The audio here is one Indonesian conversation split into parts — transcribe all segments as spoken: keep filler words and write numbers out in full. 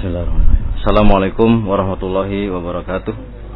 Bismillahirrahmanirrahim. Assalamualaikum warahmatullahi wabarakatuh.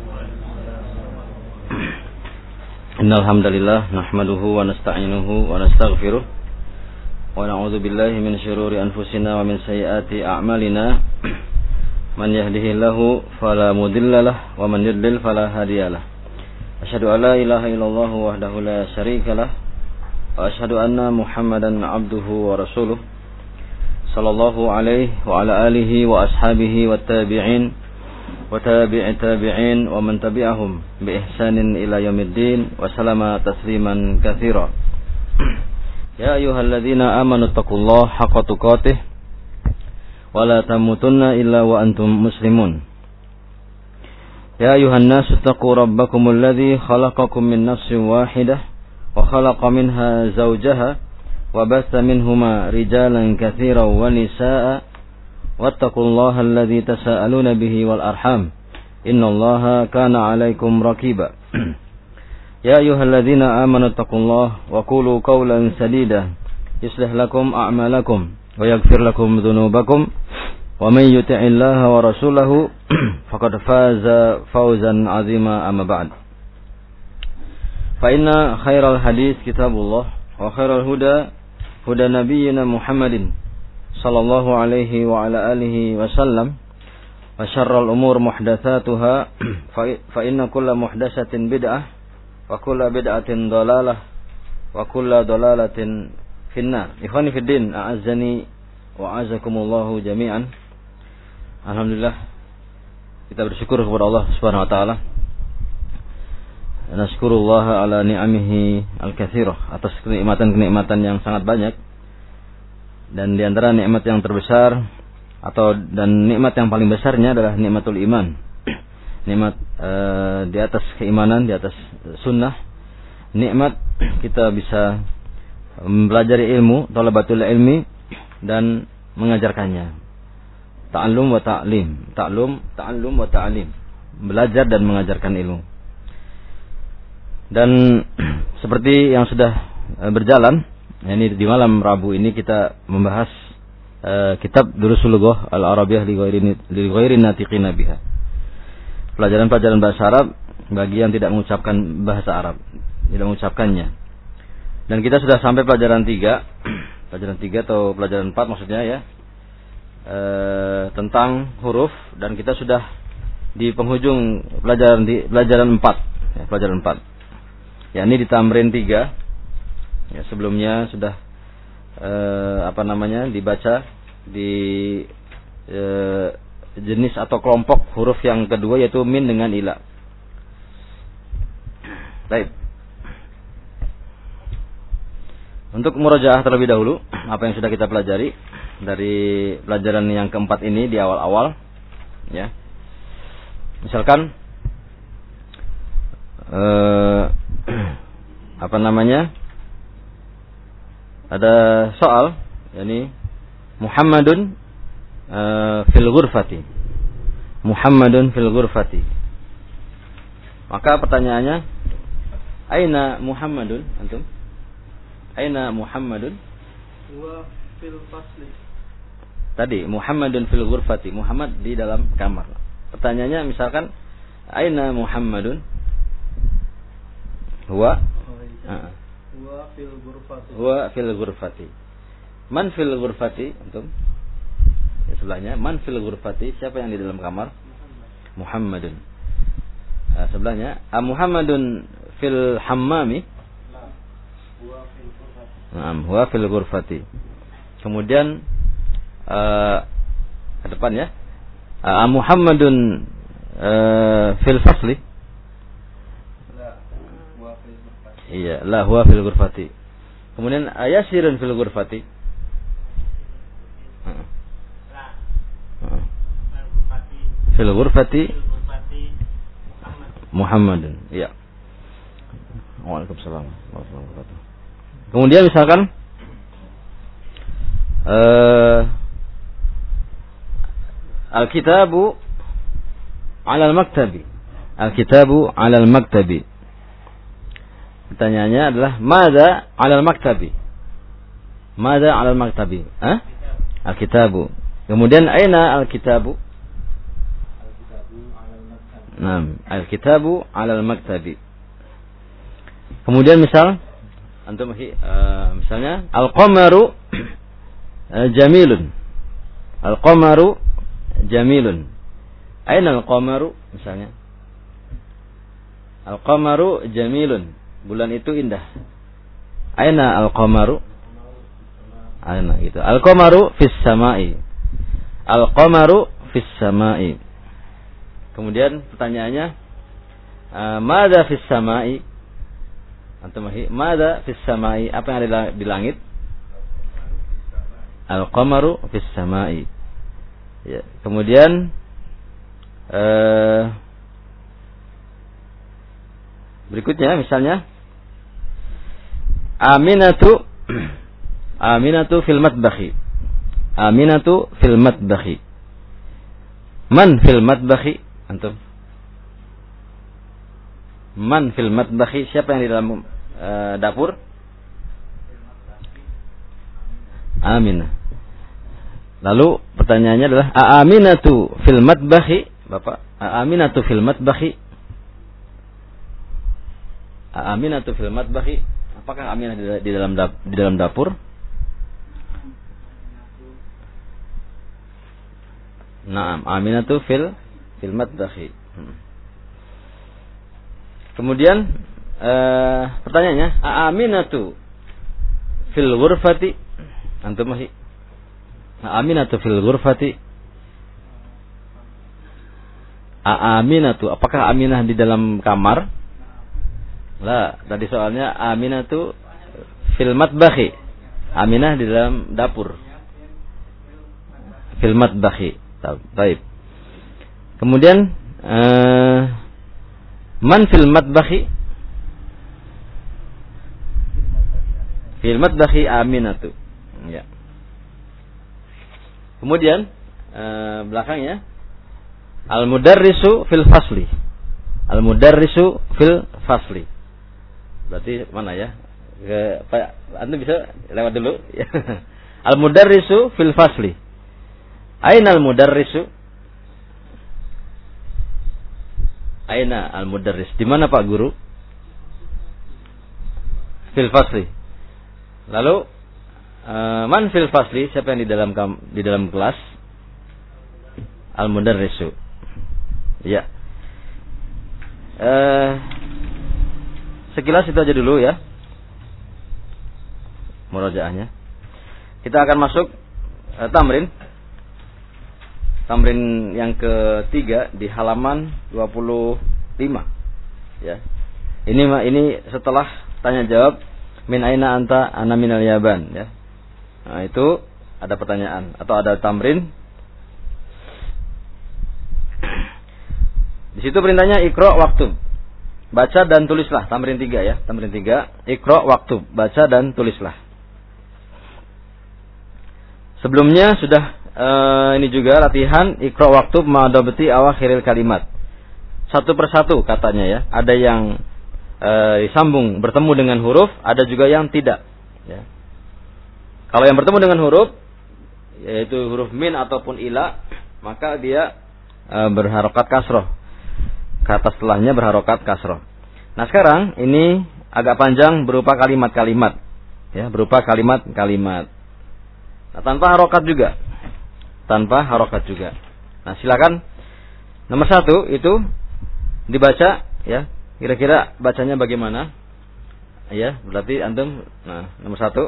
Innal hamdalillah nahmaduhu wa nasta'inuhu wa nastaghfiruh wa na'udzu billahi min shururi anfusina wa min sayyiati a'malina. Man yahdihillahu fala mudhillalah wa man yudlil fala hadiyalah. Asyhadu an la ilaha illallah wahdahu la syarikalah wa asyhadu anna Muhammadan 'abduhu wa rasuluh. Sallallahu alaihi wa ala alihi wa ashabihi wa tabi'in wa tabi'i tabi'in wa man tabi'ahum bi ihsanin ila yaumiddin wa salama tasliman katsira. Ya ayyuhalladzina amanu taqullaha haqqa tuqatih wa la tamutunna illa wa antum muslimun. Ya ayyuhan nasu taqu rabbakumul ladzi khalaqakum min nafsin wahidah wa khalaqa minha zawjaha وبث منهما رجالا كثيرا ونساء واتقوا الله الذي تساءلون به والأرحام إن الله كان عليكم رقيبا يا أيها الذين آمنوا اتقوا الله وقولوا قولا سديدا يصلح لكم أعمالكم ويغفر لكم ذنوبكم ومن يطع الله ورسوله فقد فاز فوزا عظيما أما بعد فإن خير الحديث كتاب الله وخير الهدى huda nabiyyina Muhammadin sallallahu alaihi wa ala alihi wasallam wa syarrul umur muhdatsatuha fa inna kulla muhdatsatin bid'ah wa kulla bid'atin dhalalah wa kulla dhalalatin finnar. Ikhwani fid din, a'azzani wa a'azzakumullahu jami'an. Alhamdulillah, kita bersyukur kepada Allah Subhanahu wa taala. Nasykurullah ala ni'amihi al-katsirah, atas kenikmatan-kenikmatan yang sangat banyak. Dan di antara nikmat yang terbesar atau dan nikmat yang paling besarnya adalah nikmatul iman. Nikmat e, di atas keimanan, di atas sunnah. Nikmat kita bisa mempelajari ilmu, thalabatul ilmi, dan mengajarkannya. Ta'allum wa ta'lim, ta'lum, ta'allum wa ta'lim. Belajar dan mengajarkan ilmu. Dan seperti yang sudah berjalan, ini di malam Rabu ini kita membahas uh, kitab Durusul Lughah Al-Arabiyah li ghairi natiqina biha. Pelajaran-pelajaran bahasa Arab bagi yang tidak mengucapkan bahasa Arab, tidak mengucapkannya. Dan kita sudah sampai pelajaran tiga, pelajaran tiga atau pelajaran empat maksudnya ya, uh, tentang huruf, dan kita sudah di penghujung pelajaran di pelajaran empat, ya, pelajaran empat. Ya, ini di tamrin tiga. Ya, sebelumnya sudah eh, apa namanya dibaca di eh, jenis atau kelompok huruf yang kedua, yaitu min dengan ila. Baik. Untuk murajaah terlebih dahulu apa yang sudah kita pelajari dari pelajaran yang keempat ini di awal-awal, ya. Misalkan eh, apa namanya, ada soal, yakni Muhammadun uh, fil ghurfati, Muhammadun fil ghurfati. Maka pertanyaannya, aina Muhammadun antum? Aina Muhammadun? Huwa fil fasli. Tadi Muhammadun fil ghurfati, Muhammad di dalam kamar. Pertanyaannya misalkan, aina Muhammadun? Huwa uh, Huwa fil ghurfati. Huwa fil ghurfati. Man fil ghurfati antum? Ya, sebelahnya man fil ghurfati, siapa yang di dalam kamar? Muhammadun. Uh, sebelahnya a Muhammadun fil hammami? La. Huwa fil ghurfati. Naam, huwa fil ghurfati. Kemudian uh, ke depan ya. A Muhammadun uh, fil fasli? Iya, la huwa fil ghurfati. Kemudian ayasirun fil ghurfati. Heeh. La. Fil ghurfati Muhammadun. Iya. Waalaikumsalam warahmatullahi wabarakatuh. Kemudian misalkan uh, Al-kitabu 'ala al-maktabi. Al-kitabu 'ala al-maktabi. Pertanyaannya adalah madza 'alal maktabi? Madza 'alal maktabi? Hah? Al-kitabu. Kemudian aina al-kitabu? Al-kitabu alal maktab. Naam, al-kitabu alal maktabi. Kemudian misal antum uh, misalnya al-qamaru uh, jamilun. Al-qamaru jamilun. Aina al-qamaru misalnya? Al-qamaru jamilun. Bulan itu indah. Aina al-qamaru? Aina gitu. Al-qamaru fis samai. Al-qamaru fis samai. Kemudian pertanyaannya, uh, madza fis samai? Antum madza fis samai? Apa yang ada di langit? Al-qamaru fis samai. Ya, kemudian uh, berikutnya misalnya Aminatu Aminatu fil matbakhi. Aminatu fil matbakhi. Man fil matbakhi? Antum? Man fil matbakhi? Siapa yang di dalam uh, dapur? Aminah. Lalu pertanyaannya adalah Aminatu fil matbakhi? Bapak, Aminatu fil matbakhi? Aminatu fil matbakhi? Apakah Aminah di dalam di dalam dapur? Naam, Aminatu fil fil matbakhi. Hmm. Kemudian eh, pertanyaannya, Aminatu fil ghurfati? Antum masih? Aminatu fil ghurfati? Aminatu, apakah Aminah di dalam kamar? Lah, tadi soalnya Aminatu fil matbakhi. Aminah di dalam dapur. Fil matbakhi. Baik. Kemudian uh, man fil matbakhi? Fil matbakhi Aminatu. Ya. Kemudian uh, belakangnya al-mudarrisu fil fasli. Al-mudarrisu fil fasli. Berarti mana ya? Ke, Pak, Anda bisa lewat dulu. Al-mudarrisu fil fasli. Aina al-mudarrisu? Aina al-mudarris? Di mana Pak Guru? Fil fasli. Lalu uh, man fil fasli? Siapa yang di dalam di dalam kelas? Al-mudarrisu. Ya. Eh Sekilas itu aja dulu ya murojaahnya. Kita akan masuk eh, tamrin. Tamrin yang ketiga di halaman dua puluh lima. Ya. Ini ini setelah tanya jawab min aina anta ana minal yaban ya. Nah, itu ada pertanyaan atau ada tamrin. Di situ perintahnya ikra waktu. Baca dan tulislah, tamrin tiga ya, tamrin tiga. Iqra waktu, baca dan tulislah. Sebelumnya sudah uh, ini juga latihan Iqra waktu ma'adabti awakhiril kalimat. Satu persatu katanya ya. Ada yang uh, disambung bertemu dengan huruf, ada juga yang tidak. Ya. Kalau yang bertemu dengan huruf, yaitu huruf min ataupun ila, maka dia uh, berharokat kasroh. Kata setelahnya berharokat kasroh. Nah sekarang ini agak panjang berupa kalimat-kalimat, ya berupa kalimat-kalimat. Nah, tanpa harokat juga, tanpa harokat juga. Nah silakan nomor satu itu dibaca, ya kira-kira bacanya bagaimana? Ya berarti antum. Nah nomor satu,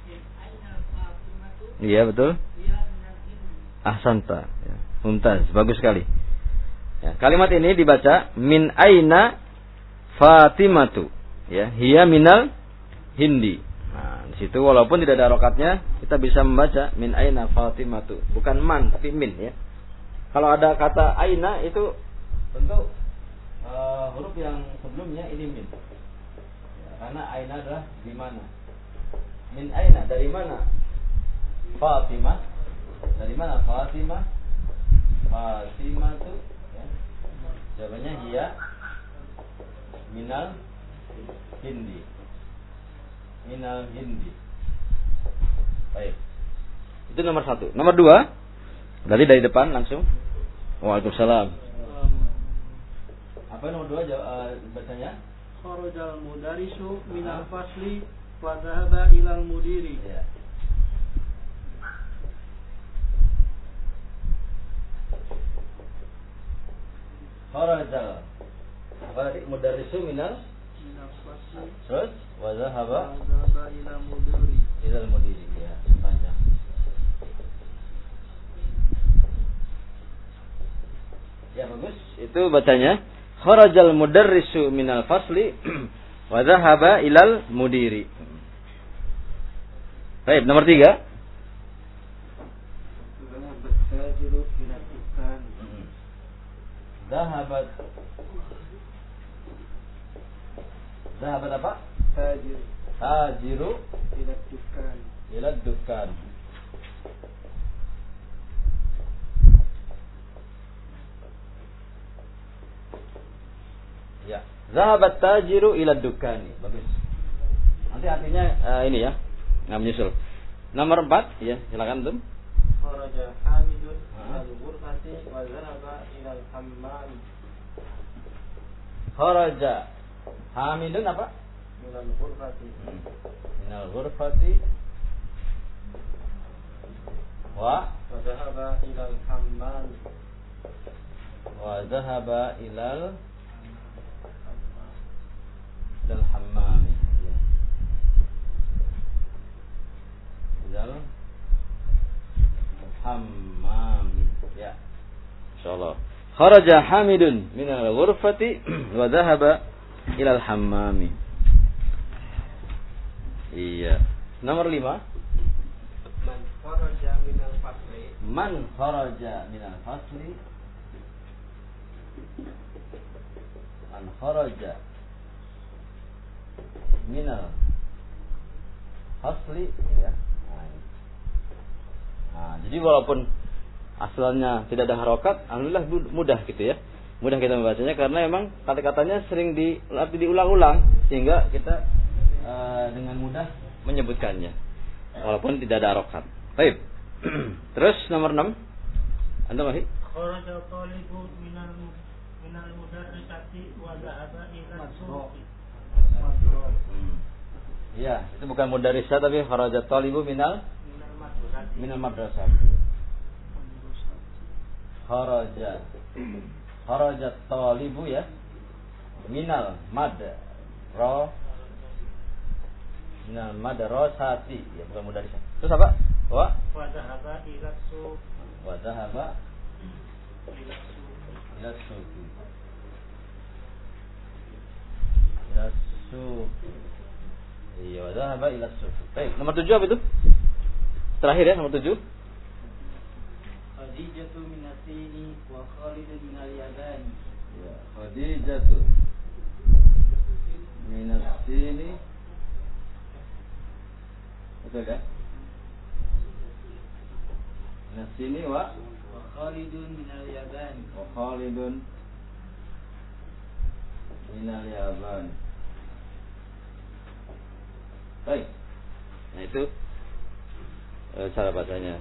iya betul. Ahsanta, ya. Mumtaz, bagus sekali. Ya, kalimat ini dibaca min aina Fatimatu, ya, hiya minal hindi. Nah, di situ walaupun tidak ada harokatnya, kita bisa membaca min aina Fatimatu, bukan man tapi min ya. Kalau ada kata aina itu tentu uh, huruf yang sebelumnya ini min. Ya, karena aina adalah di mana. Min aina dari mana? Fatimah. Dari mana Fatimah? Fatimatu. Jawabannya hiya minal hindi. Minal hindi. Baik. Itu nomor satu. Nomor dua, Berarti dari depan langsung. Waalaikumsalam. Apa nomor dua uh, bacanya? Kharajal mudarisu minal fasli wa dhahaba ilal mudiri. Ya. Kharajal. Apa tadi? Mudarisu minal Minal fasli terus wa dhahaba wa dhahaba ilal mudiri. ilal mudiri. Ya, panjang. Ya bagus. Itu bacanya kharajal mudarrisu minal fasli wa dhahaba ilal mudiri. Baik, nomor tiga. Dhahabat tajiru ila dukkan. Dhahabat Dhahabat apa? Tajir Tajiru ila dukkan. ila dukkan. Ya, zahabat tajiru ila dukkani. Bagus. Nanti artinya uh, ini ya, nggak menyusul. Nomor empat, ya silakan tuh. Kharaja Hamidun minal ghurfati wa dhahaba ilal hammam. Kharaja Hamidun apa? Minal ghurfati Hmm. Minal ghurfati wa wa dhahaba ilal hammam. wa dhahaba ilal ilal hammam. Ya. Ilal hammam. Ya. Insyaallah. Kharaja Hamidun minal ghurfati wa dhahaba ilal hammam. Iya. Nomor lima. Man kharaja minal fasli Man kharaja minal fasli. Man kharaja minal fasli ya. Nah, ini. Nah, jadi walaupun asalnya tidak ada harokat, alhamdulillah mudah gitu ya. Mudah kita membacanya karena memang kata-katanya sering di arti diulang-ulang sehingga kita uh, dengan mudah menyebutkannya walaupun tidak ada harokat. Baik. Terus nomor enam. Anda masih? Kharajal talibu minal minal mudarrisati wa dhahaba ilal suqi. Hmm. Ya, itu bukan mudarrisah tapi kharajat talibu minal Minal madrasati. minal madrasah. Kharaja. Kharajat talibu ya. Minal mad ra minal madrasati ya, bukan mudarrisah. Terus apa? Wa Wa dhahaba ilal suqi. wa dhahaba Ilal suqi. ila suqi. Ila suqi. Iya, wa dhahaba ila suqi. Baik, nomor tujuh apa itu? Terakhir ya, nomor tujuh. Khadijatu minasini wa Khalid minal yaban. Ya, Khadijatu minas sini. Betul kan? Minas sini wa Wa Khalidun minal yaban. wa Khalidun minal yaban. Baik. Nah itu e, cara bacanya.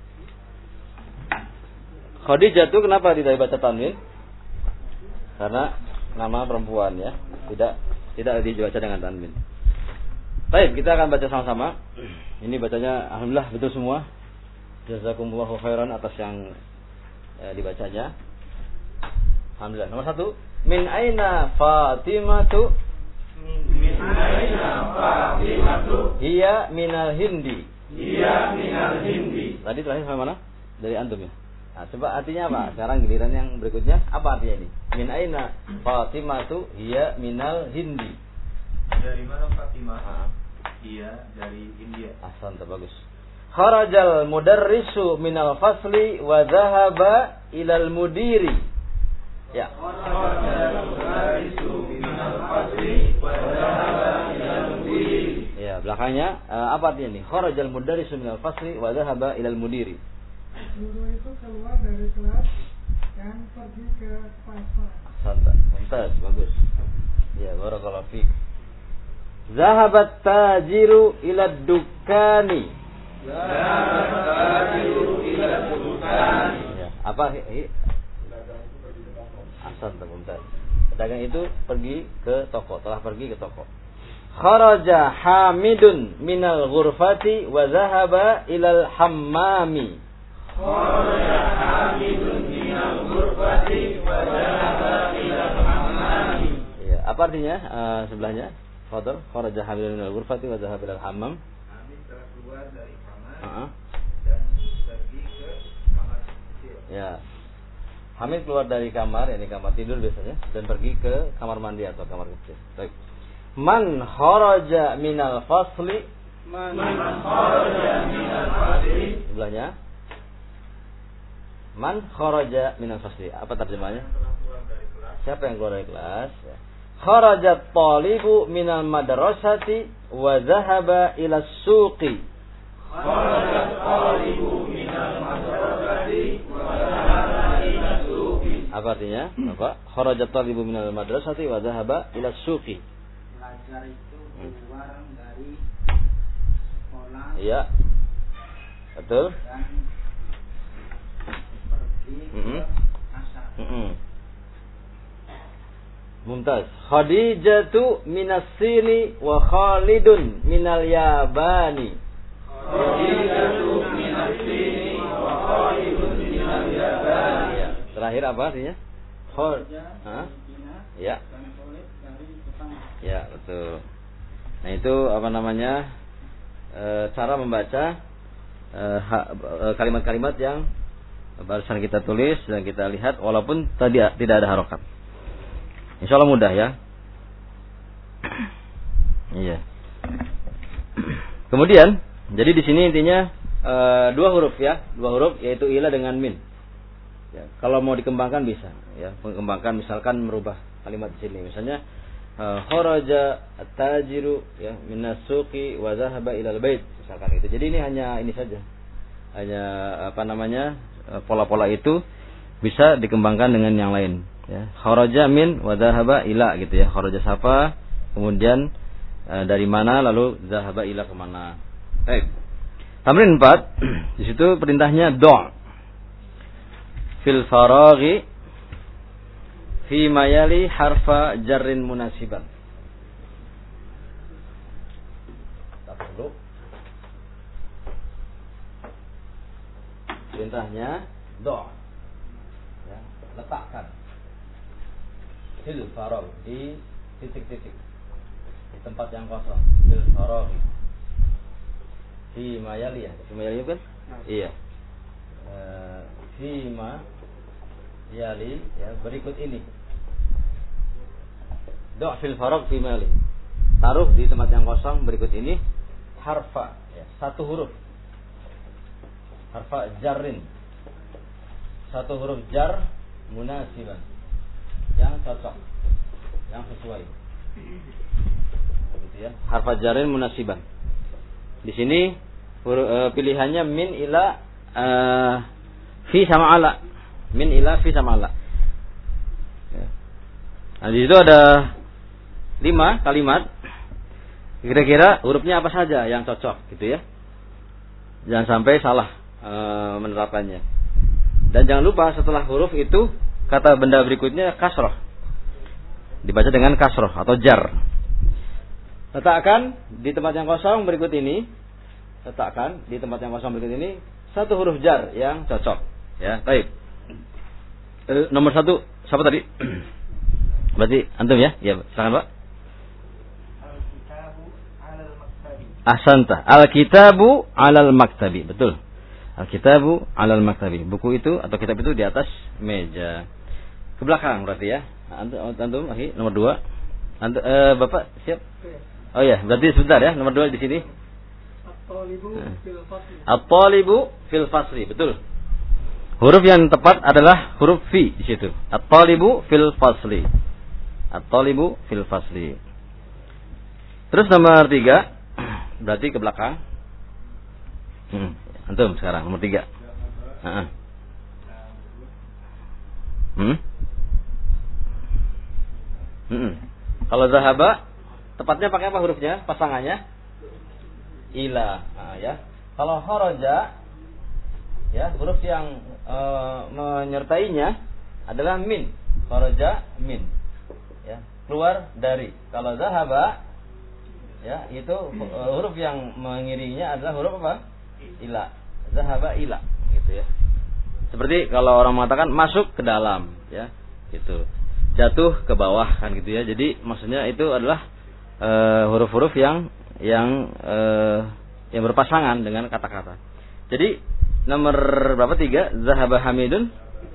Khadijah itu kenapa tidak dibaca tanwin? Karena nama perempuan ya, tidak tidak dibaca dengan tanwin. Baik, kita akan baca sama-sama. Ini bacanya alhamdulillah betul semua. Jazakumullahu khairan atas yang eh, dibacanya. Alhamdulillah. Nomor satu, min aina Fatimatu? Min aina Fatimatu? Hiya minal Hindi. Hiya minal Hindi. Tadi terakhir sampai mana? Dari antum ya. Nah, coba artinya apa? Sekarang giliran yang berikutnya apa artinya ini? Min aina Fatimatu hiya minal Hindi. Dari mana Fatimah? Ah, Dia dari India. ahsan, bagus. Kharajal mudarrisu minal fasli wa dhahaba ilal mudiri. Ya. Kharajal mudarrisu minal fasli wa dhahaba ilal mudiri. Ya, belakangnya uh, apa artinya ini? Kharajal mudarrisu minal fasli wa dhahaba ilal mudiri. Guru itu keluar dari kelas dan pergi ke pasar. Ahsan, mumtaz, bagus. Ya, barakallahu fiik. Zahabat tajiru ila dukkani. Ya, apa hi? Asal teman-teman. Pedagang itu pergi ke toko, telah pergi ke toko. Kharaja Hamidun minal ghurfati wa zahaba ilal hammami. Kharaja Hamidun minal ghurfati wa zahaba ilal hammami. Ya, apa artinya uh, sebelahnya? Fadhil, kharaja Hamidun minal ghurfati wa zahaba ilal hammam. Hamid telah keluar dari kamar uh-huh. dan pergi ke kamar kecil. Ya. Hamid keluar dari kamar, ini kamar tidur biasanya, dan pergi ke kamar mandi atau kamar kecil. Baik. Man kharaja minal fasli. Man kharaja minal fasli. Sebelahnya. Man kharaja minal fasli. Apa terjemahnya? Siapa yang keluar dari kelas? Ya. Kharaja talibu minal madrasati wa zahaba ila suqi. Kharaja talibu minal madrasati wa zahaba ila suqi. Apa artinya? Apa? Kharaja talibu minal madrasati wa zahaba ila suqi. Pelajar itu keluar hmm. dari sekolah. Iya. Betul. Dan pergi mm-hmm. ke pasar. Mm-hmm. Mumtaz. Khadijatu minas Sini wa Khalidun minal Yabani. Khadijatu minas Sini wa Khalidun minal Yabani. Ya. Terakhir apa artinya? Khol. Hah? Ya. Ya, betul. Nah, itu apa namanya? E, cara membaca e, ha, e, kalimat-kalimat yang barusan kita tulis dan kita lihat walaupun tadi tidak ada harokat. Insya Allah mudah ya. Iya. Kemudian, jadi di sini intinya e, dua huruf ya, dua huruf yaitu ila dengan min. Ya, kalau mau dikembangkan bisa, ya, mengembangkan misalkan merubah kalimat di sini, misalnya kharaja at-tajiru ya minas suqi wa dhahaba ilal bait misalkan itu. Jadi ini hanya ini saja. Hanya apa namanya? pola-pola itu bisa dikembangkan dengan yang lain ya. Kharaja min wa dhahaba ila gitu ya. Kharaja siapa? Kemudian e, dari mana lalu dhahaba ila kemana. Baik. Tamrin empat. Di situ perintahnya do' fil faraghi fi mayali harfa jarrin munasiban. Tahu. Perintahnya do. Ya, letakkan fil faragh di titik-titik di tempat yang kosong. Fil faragh fi mayali ya. Fi mayali kan? Nah. Iya. Uh, fi ma yali ya berikut ini. Do' fil faragh fi mali. Taruh di tempat yang kosong berikut ini harfa ya, satu huruf. Harfa jarrin. Satu huruf jar munasiban. Yang cocok. Yang sesuai. Gitu ya. Harfa jarrin munasiban. Di sini huruf, e, pilihannya min ila e, fi sama ala. Min ila fi sama ala. Ya. Nah, di situ ada lima kalimat. Kira-kira hurufnya apa saja yang cocok gitu ya. Jangan sampai salah e, menerapkannya. Dan jangan lupa setelah huruf itu kata benda berikutnya kasroh. Dibaca dengan kasroh atau jar. Letakkan di tempat yang kosong berikut ini. Letakkan di tempat yang kosong berikut ini satu huruf jar yang cocok. Ya, baik. E, nomor satu siapa tadi? Berarti antum ya? Ya, silakan Pak. Ahsanta. Al-kitabu 'alal maktabi. Betul. Al-kitabu 'alal maktabi. Buku itu atau kitab itu di atas meja. Ke belakang berarti ya. Antum, antum lagi nomor dua. Antum, eh, Bapak siap? Oh ya, berarti sebentar ya. Nomor dua di sini. At-talibu fil fasli. At-talibu fil fasli. Betul. Huruf yang tepat adalah huruf fi di situ. At-talibu fil fasli. At-talibu fil fasli. Terus nomor tiga. Berarti ke belakang. Hmm. Antum sekarang nomor tiga. Uh-uh. Hmm? Hmm. Kalau zahaba tepatnya pakai apa hurufnya? Pasangannya ila. Nah, ya. Kalau kharaja, ya, huruf yang e, menyertainya adalah min. Kharaja min. Ya, keluar dari. Kalau zahaba, ya, itu e, huruf yang mengiringinya adalah huruf apa? Ila. Zahaba ila, gitu ya. Seperti kalau orang mengatakan masuk ke dalam, ya, gitu. Jatuh ke bawah, kan gitu ya. Jadi maksudnya itu adalah e, huruf-huruf yang yang e, yang berpasangan dengan kata-kata. Jadi nomor berapa? Tiga. Zahaba Hamidun.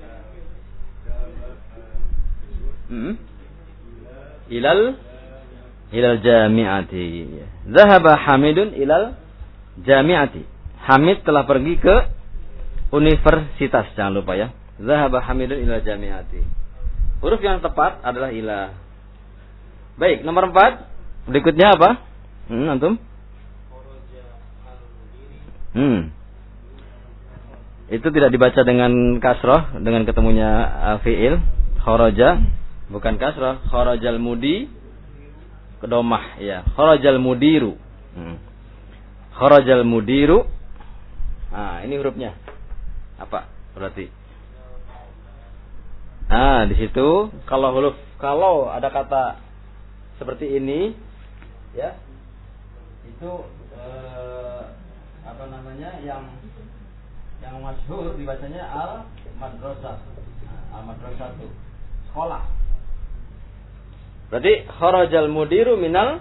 Hmm. Ilal ilal jami'ati. Zahaba Hamidun ilal jami'ati. Hamid telah pergi ke universitas, jangan lupa ya. Zahaba Hamidun ila jami'ati. Huruf yang tepat adalah ila. Baik, nomor empat. Berikutnya apa? Hmm, antum? Hmm. Itu tidak dibaca dengan kasroh, dengan ketemunya uh, fi'il. Kharaja, bukan kasroh. Kharajal mudi, kedomah, ya. Kharajal mudiru. Hmm. Kharajal mudiru. Nah, ini hurufnya. Apa berarti? Nah, di situ kalau huruf, kalau ada kata seperti ini, ya, itu eh, apa namanya yang yang masyhur dibacanya al madrasah. Al madrasah itu sekolah. Berarti kharajal mudiru minal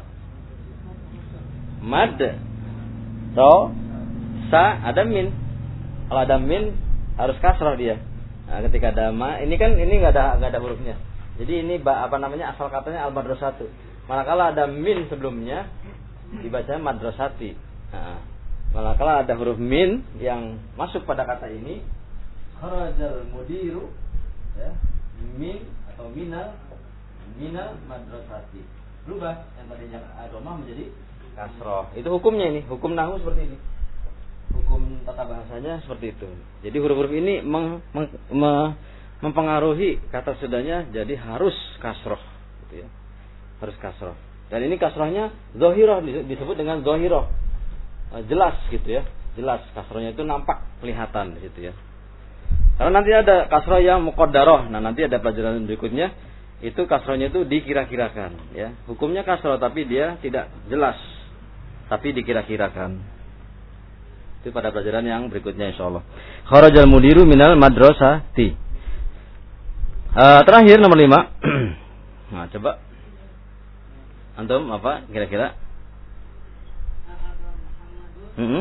mad. So, sa ada min. Kalau ada min harus kasrah dia. Nah, ketika ada ma, ini kan ini nggak ada nggak ada hurufnya. Jadi ini apa namanya asal katanya al madrasatu. Manakala ada min sebelumnya dibaca madrasati. Nah, manakala ada huruf min yang masuk pada kata ini, kharajal mudiru, ya, min atau minal minal madrasati. Berubah yang tadinya domah menjadi kasrah. Itu hukumnya ini, hukum nahwu seperti ini. Hukum tata bahasanya seperti itu. Jadi huruf-huruf ini meng, meng, me, mempengaruhi kata sudahnya, jadi harus kasroh, gitu ya. Harus kasroh. Dan ini kasrohnya zohiroh, disebut dengan zohiroh, jelas gitu ya, jelas kasrohnya itu nampak, kelihatan gitu ya. Karena nanti ada kasroh yang muqaddaroh. Nah, nanti ada pelajaran berikutnya, itu kasrohnya itu dikira-kirakan, ya. Hukumnya kasroh tapi dia tidak jelas, tapi dikira-kirakan. Itu pada pelajaran yang berikutnya insyaallah. Kharajal mudiru minal madrasati. Uh, terakhir nomor lima. Nah, coba antum apa kira-kira? Mm-hmm.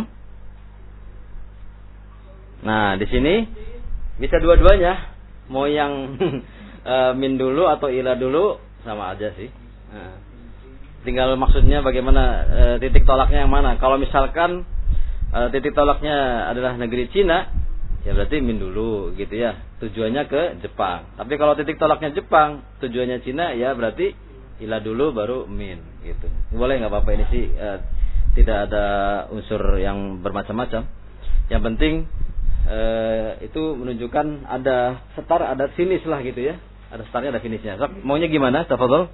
Nah, di sini bisa dua-duanya. Mau yang uh, min dulu atau ila dulu sama aja sih. Nah, tinggal maksudnya bagaimana, uh, titik tolaknya yang mana. Kalau misalkan Uh, titik tolaknya adalah negeri Cina, ya berarti min dulu gitu ya, tujuannya ke Jepang. Tapi kalau titik tolaknya Jepang, tujuannya Cina, ya berarti ila dulu baru min gitu. Boleh nggak apa-apa, ini sih uh, tidak ada unsur yang bermacam-macam. Yang penting uh, itu menunjukkan ada setar, ada finish lah gitu ya. Ada startnya, ada finishnya. So, maunya gimana? Tafadhol.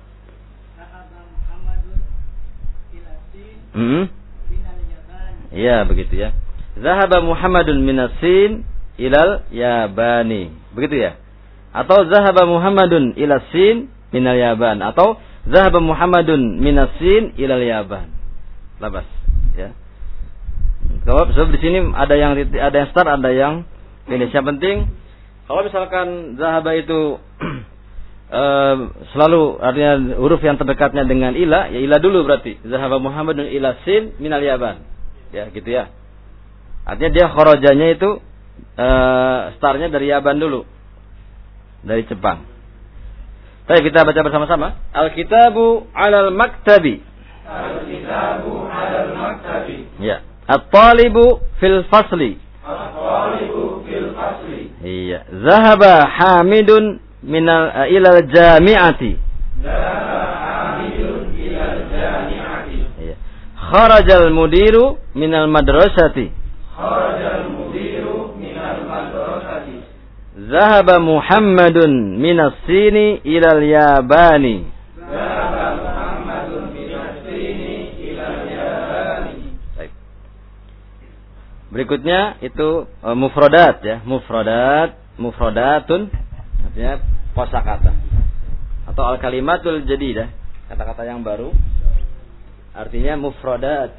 Hmm. Iya, begitu ya. Zahaba Muhammadun minasin ilal yabani. Begitu ya. Atau zahaba Muhammadun ilasin minal yaban. Atau zahaba Muhammadun minasin ilal yaban. Labas, ya. Kalau sebab di sini ada yang ada yang start, ada yang finish. Yang penting kalau misalkan zahaba itu uh, selalu artinya huruf yang terdekatnya dengan ila, ya ila dulu berarti. Zahaba Muhammadun ilasin minal yaban. Ya gitu ya. Artinya dia khorojanya itu uh, startnya dari Yaban dulu, dari Jepang. Baik, kita baca bersama-sama. Al-kitabu 'alal maktabi. Al-kitabu 'alal maktabi. Ya. At-talibu fil fasli. At-talibu fil fasli. Iya. Zahaba Hamidun minal uh, ilal jami'ati. Zahaba Hamidun ilal jami'ati. Iya. Kharajal mudiru minal madrasati. Kharajal mudiru minal madrasati. Zahaba Muhammadun minas sini ilal yabani. Zahaba Muhammadun minas sini ilal yabani. Baik. Berikutnya itu uh, mufradat ya, mufradat, mufradatun artinya kosakata. Atau al-kalimatul jadidah, kata-kata yang baru. Artinya mufradat.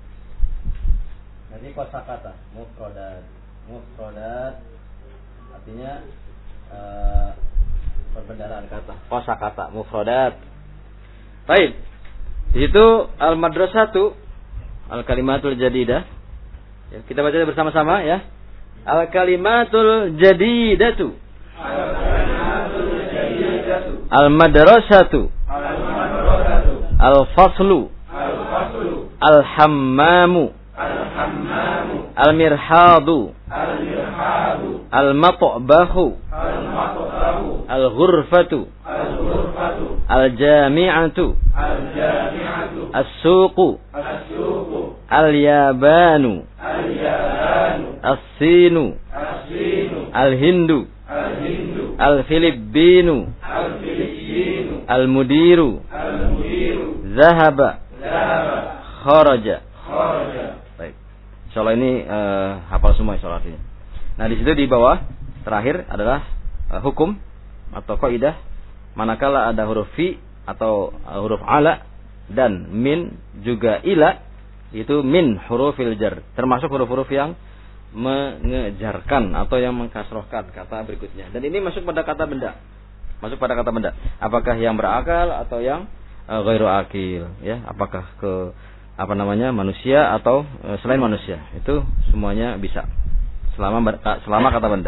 Jadi kosakata, mufradat. Mufradat artinya uh, perbendaharaan kata, kosakata, mufradat. Baik. Di situ al-madrasatu, al-kalimatul jadidah. Ya, kita baca bersama-sama ya. Al-kalimatul jadidatu. Al-kalimatul jadidatu. Al-madrasatu. Al-madrasatu. Al-faslu. Al-faslu. Al-hammamu. Al-hammamu. Al-mirhadu. Al-mirhadu. Al-matbahu. Al-matbahu. Al-ghurfatu. Al-ghurfatu. Al-jami'atu. Al-jami'atu. As-suqu. As-suqu. Al-yabanu. Al-yabanu. As-sinu. As-sinu. Al-hindu. Al-hindu. Al-filippinu. Al-filippinu. Al-mudiru. Al-mudiru. Zahaba. Zahaba. Kharaja. Kharaja. Baik. Insyaallah ini uh, hafal semua insyaallah artinya. Nah, di situ di bawah terakhir adalah uh, hukum atau kaidah manakala ada huruf fi atau uh, huruf ala dan min juga ila, itu min hurufil jar, termasuk huruf-huruf yang mengejarkan atau yang mengkasrohkan kata berikutnya. Dan ini masuk pada kata benda. Masuk pada kata benda. Apakah yang berakal atau yang uh, ghairu akil, ya? Apakah ke apa namanya manusia atau uh, selain manusia. Itu semuanya bisa. Selama selama kata benda.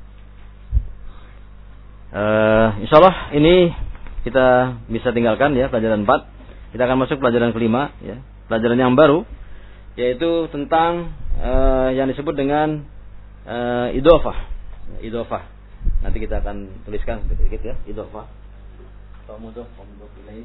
Uh, insyaallah ini kita bisa tinggalkan ya pelajaran empat. Kita akan masuk pelajaran kelima ya. Pelajaran yang baru yaitu tentang uh, yang disebut dengan uh, idhofah. Idhofah. Nanti kita akan tuliskan sedikit ya, idhofah. Atau mudhof, mudhof ilaih.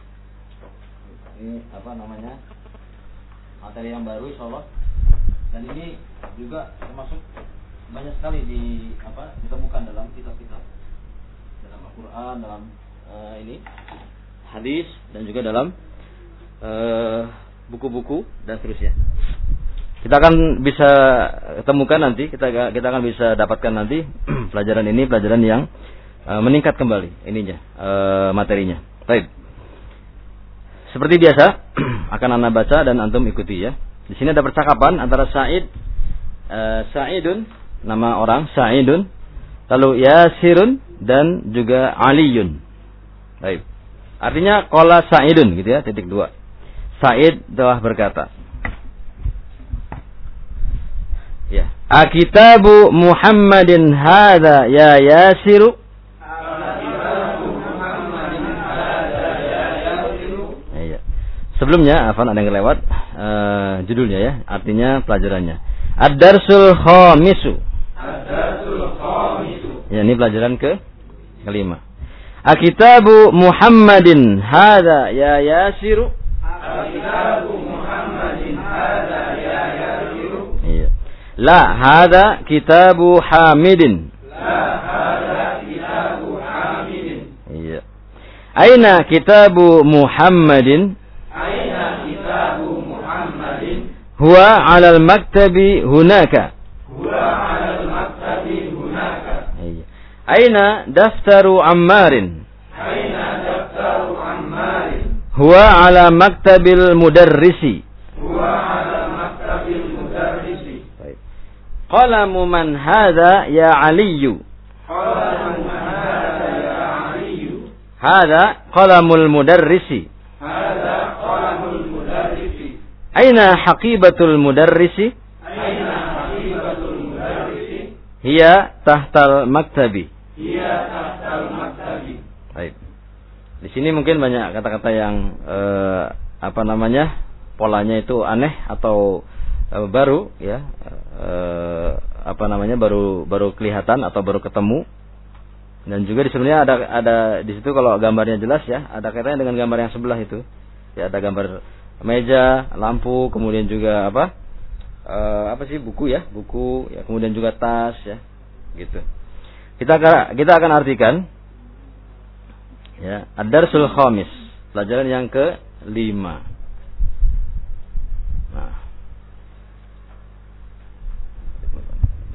Ini apa namanya? Materi yang baru insyaallah. Dan ini juga termasuk banyak sekali di apa ditemukan dalam kitab-kitab, dalam Al-Quran, dalam uh, ini hadis dan juga dalam uh, buku-buku dan seterusnya. Kita akan bisa temukan nanti, kita kita akan bisa dapatkan nanti pelajaran ini pelajaran yang uh, meningkat kembali ininya uh, materinya. Baik. Seperti biasa akan Anda baca dan antum ikuti ya. Di sini ada percakapan antara Sa'id, uh, Sa'idun, nama orang Sa'idun, lalu Yasirun dan juga Aliyun. Baik. Artinya qala Sa'idun gitu ya, titik dua. Sa'id telah berkata. Ya. Akitabu Muhammadin hadza ya Yasiru. Sebelumnya, Afan ada yang lewat uh, judulnya ya, artinya pelajarannya. Ad-darsul khamisu. Ad-darsul khamisu. Ya, ini pelajaran ke kelima. Akitabu Muhammadin hadza ya Yasiru. Akitabu Muhammadin hadza ya Yasiru. Iya. La hadza kitabu Hamidin. La hadza kitabu Hamidin. Iya. Aina kitabu Muhammadin? Huwa 'alal maktabi hunaka. Huwa 'alal maktabi hunaka. Aina daftaru Ammarin? Aina daftaru Ammarin? Huwa 'ala maktabil mudarrisi. Huwa 'ala maktabil mudarrisi. Baik. Qalamu man hadha ya Aliyu? Qalamu man hadha ya Aliyu? Hadha qalamul mudarrisi. Hadha qalamul mudarrisi. Aina haqibatul mudarrisi? Aina haqibatul mudarrisi? Hiya tahtal maktabi. Hiya tahtal maktabi. Baik. Di sini mungkin banyak kata-kata yang eh, apa namanya? Polanya itu aneh atau eh, baru ya. Eh, apa namanya? baru baru kelihatan atau baru ketemu. Dan juga di sebelumnya ada ada di situ kalau gambarnya jelas ya, ada kaitannya dengan gambar yang sebelah itu. Ya, ada gambar meja, lampu, kemudian juga apa? E, apa sih buku ya, buku, ya kemudian juga tas ya, gitu. Kita kita akan artikan ya, ad-darsul khamis, pelajaran yang kelima. Nah,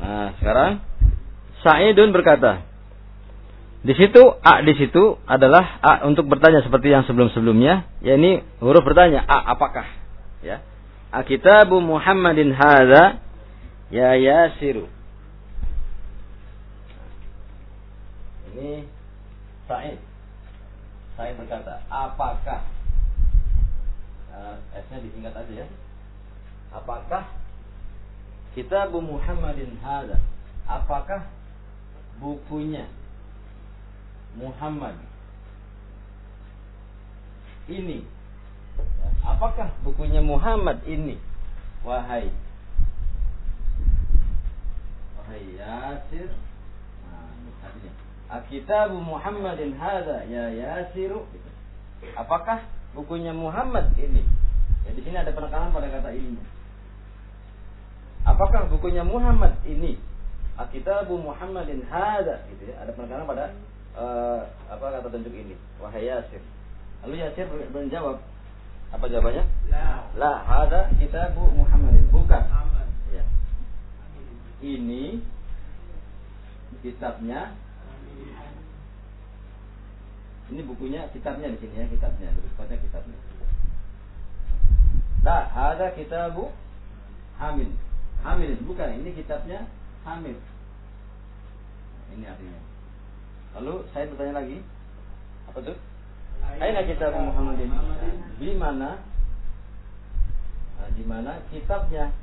Nah, sekarang Sa'idun berkata. Di situ a di situ adalah a untuk bertanya seperti yang sebelum-sebelumnya, yakni huruf bertanya a apakah, ya. Akitabu Muhammadin hadza ya Yasiru. Ini Sa'id. Sa'id berkata, apakah? Uh, S-nya disingkat aja ya. Apakah Kitabu Muhammadin hadza? Apakah bukunya Muhammad ini? Apakah bukunya Muhammad ini? Wahai Wahai Yasir. Nah, artinya Akitabu Muhammadin hadza ya Yasiru. Apakah bukunya Muhammad ini? Ya, di sini ada penekanan pada kata ini. Apakah bukunya Muhammad ini? Akitabu Muhammadin hadza, gitu ya. Ada penekanan pada uh, apa kata tunjuk ini? Wahai Yasir. Lalu Yasir menjawab, apa jawabannya? La. La, hadza kitabu Muhammadin. Bukan. Ya. Ini kitabnya. Ini bukunya, kitabnya di sini ya, kitabnya. Berikutnya kitabnya. La, hadza kitabu Hamid. Hamid, bukan, ini kitabnya Hamid. Ini artinya. Lalu saya bertanya lagi, apa tuh? Aina kitab Muhammadin? Di mana? Nah, di mana kitabnya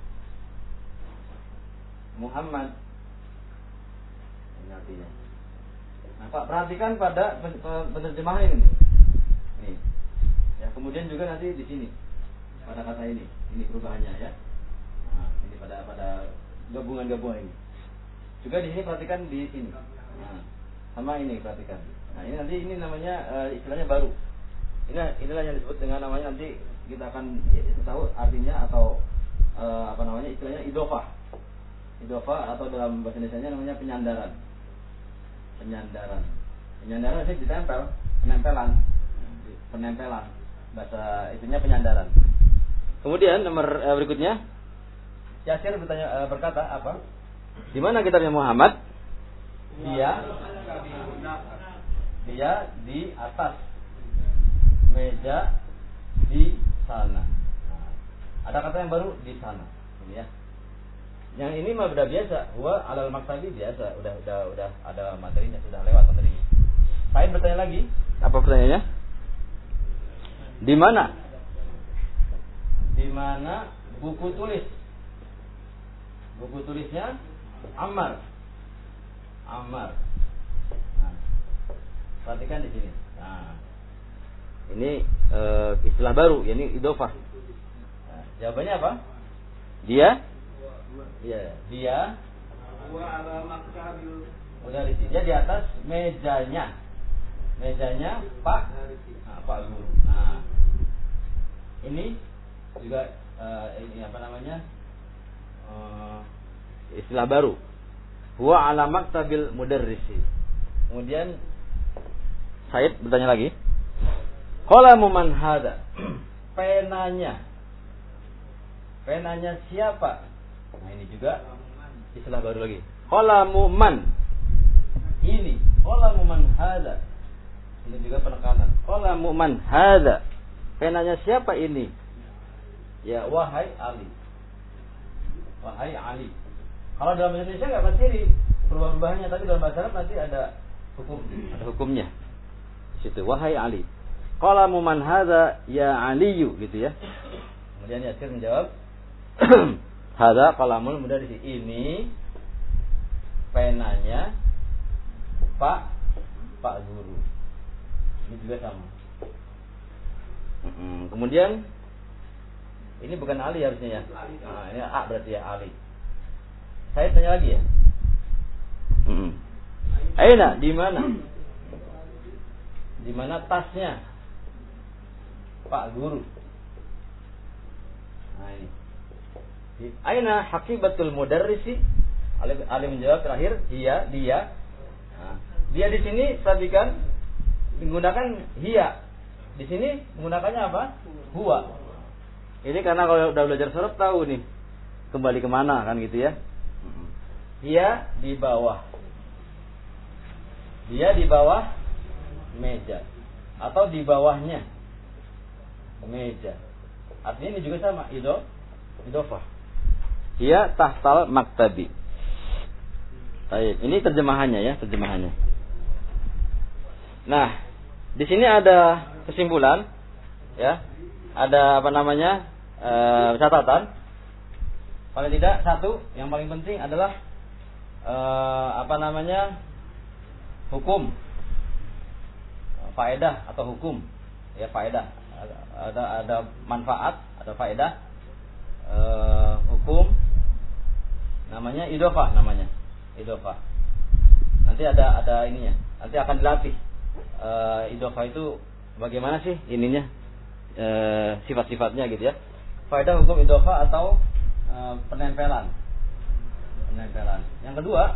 Muhammad? Ini artinya. Nah, Pak, perhatikan pada penerjemahan ini. Nih. Ya, kemudian juga nanti di sini pada kata ini, ini perubahannya ya. Nah, ini pada pada gabungan-gabungan ini. Juga di sini perhatikan di sini. Nah, sama ini perhatikan. Nah, ini nanti ini namanya uh, istilahnya baru. Ini inilah yang disebut dengan namanya, nanti kita akan tahu artinya atau uh, apa namanya istilahnya idhofah. Idhofah atau dalam bahasa Indonesianya namanya penyandaran. Penyandaran. Penyandaran itu ditempel, penempelan. Penempelan. Bahasa itunya penyandaran. Kemudian nomor uh, berikutnya Yasir bertanya, uh, berkata apa? Di mana kitabnya Muhammad? Dia Dia di atas meja di sana. Nah, ada kata yang baru di sana. Ini ya. Yang ini mah udah biasa. Huwa alal maktabi biasa. Udah udah udah ada materinya, sudah lewat materinya. Saya bertanya lagi. Apa pertanyaannya? Di mana? Di mana buku tulis? Buku tulisnya Ammar. Ammar. Nah, perhatikan di sini. Nah, ini e, istilah baru, ini idhofah. Nah, jawabannya apa? Dia? Dia, dia. Udah di sini. Dia di atas mejanya. Mejanya Pak. Nah, Pak Guru. Nah, ini juga e, ini apa namanya? Uh, istilah baru. Huwa ala maktabil mudarrisi. Kemudian Said bertanya lagi. Qalamu man hadza? Penanya. Penanya siapa? Nah, ini juga istilah baru lagi. Qalamu man. Ini qalamu man hadza. Ini juga penekanan. Qalamu man hadza. Penanya siapa ini? Ya, wahai Ali. Wahai Ali. Kalau dalam bahasa Indonesia nggak pasti perubahan-perubahannya, tapi dalam bahasa Arab nanti ada hukum, ada hukumnya. Di situ wahai Ali. Qalamu man hadza ya Aliyu, gitu ya. Kemudian Yasir menjawab, hadza qalamul mudarris. Ini penanya Pak Pak Guru. Ini juga sama. Kemudian ini bukan Ali harusnya ya. Nah, ini A berarti ya Ali. Saya tanya lagi ya. Mm-hmm. Aina, di mana? Di mana tasnya Pak Guru? Nah ini. Aina haqibatul mudarrisi? Ali, Ali menjawab terakhir, dia, dia. Nah, dia di sini perhatikan menggunakan hiya. Di sini menggunakannya apa? Huwa. Ini karena kalau udah belajar sorab tahu nih kembali kemana kan gitu ya. Dia di bawah. Dia di bawah meja atau di bawahnya meja. Artinya ini juga sama, ido, idofah. Dia tahtal maktabi. Baik, ini terjemahannya ya, terjemahannya. Nah, di sini ada kesimpulan, ya, ada apa namanya e, catatan. Paling tidak satu, yang paling penting adalah e, apa namanya hukum, faedah atau hukum, ya faedah. Ada ada manfaat, ada faedah, e, hukum, namanya idofah namanya. Idofah. Nanti ada ada ininya. Nanti akan dilatih. E, idofah itu bagaimana sih ininya? E, sifat-sifatnya gitu ya. Faedah hukum idofah atau e, penempelan. Penempelan. Yang kedua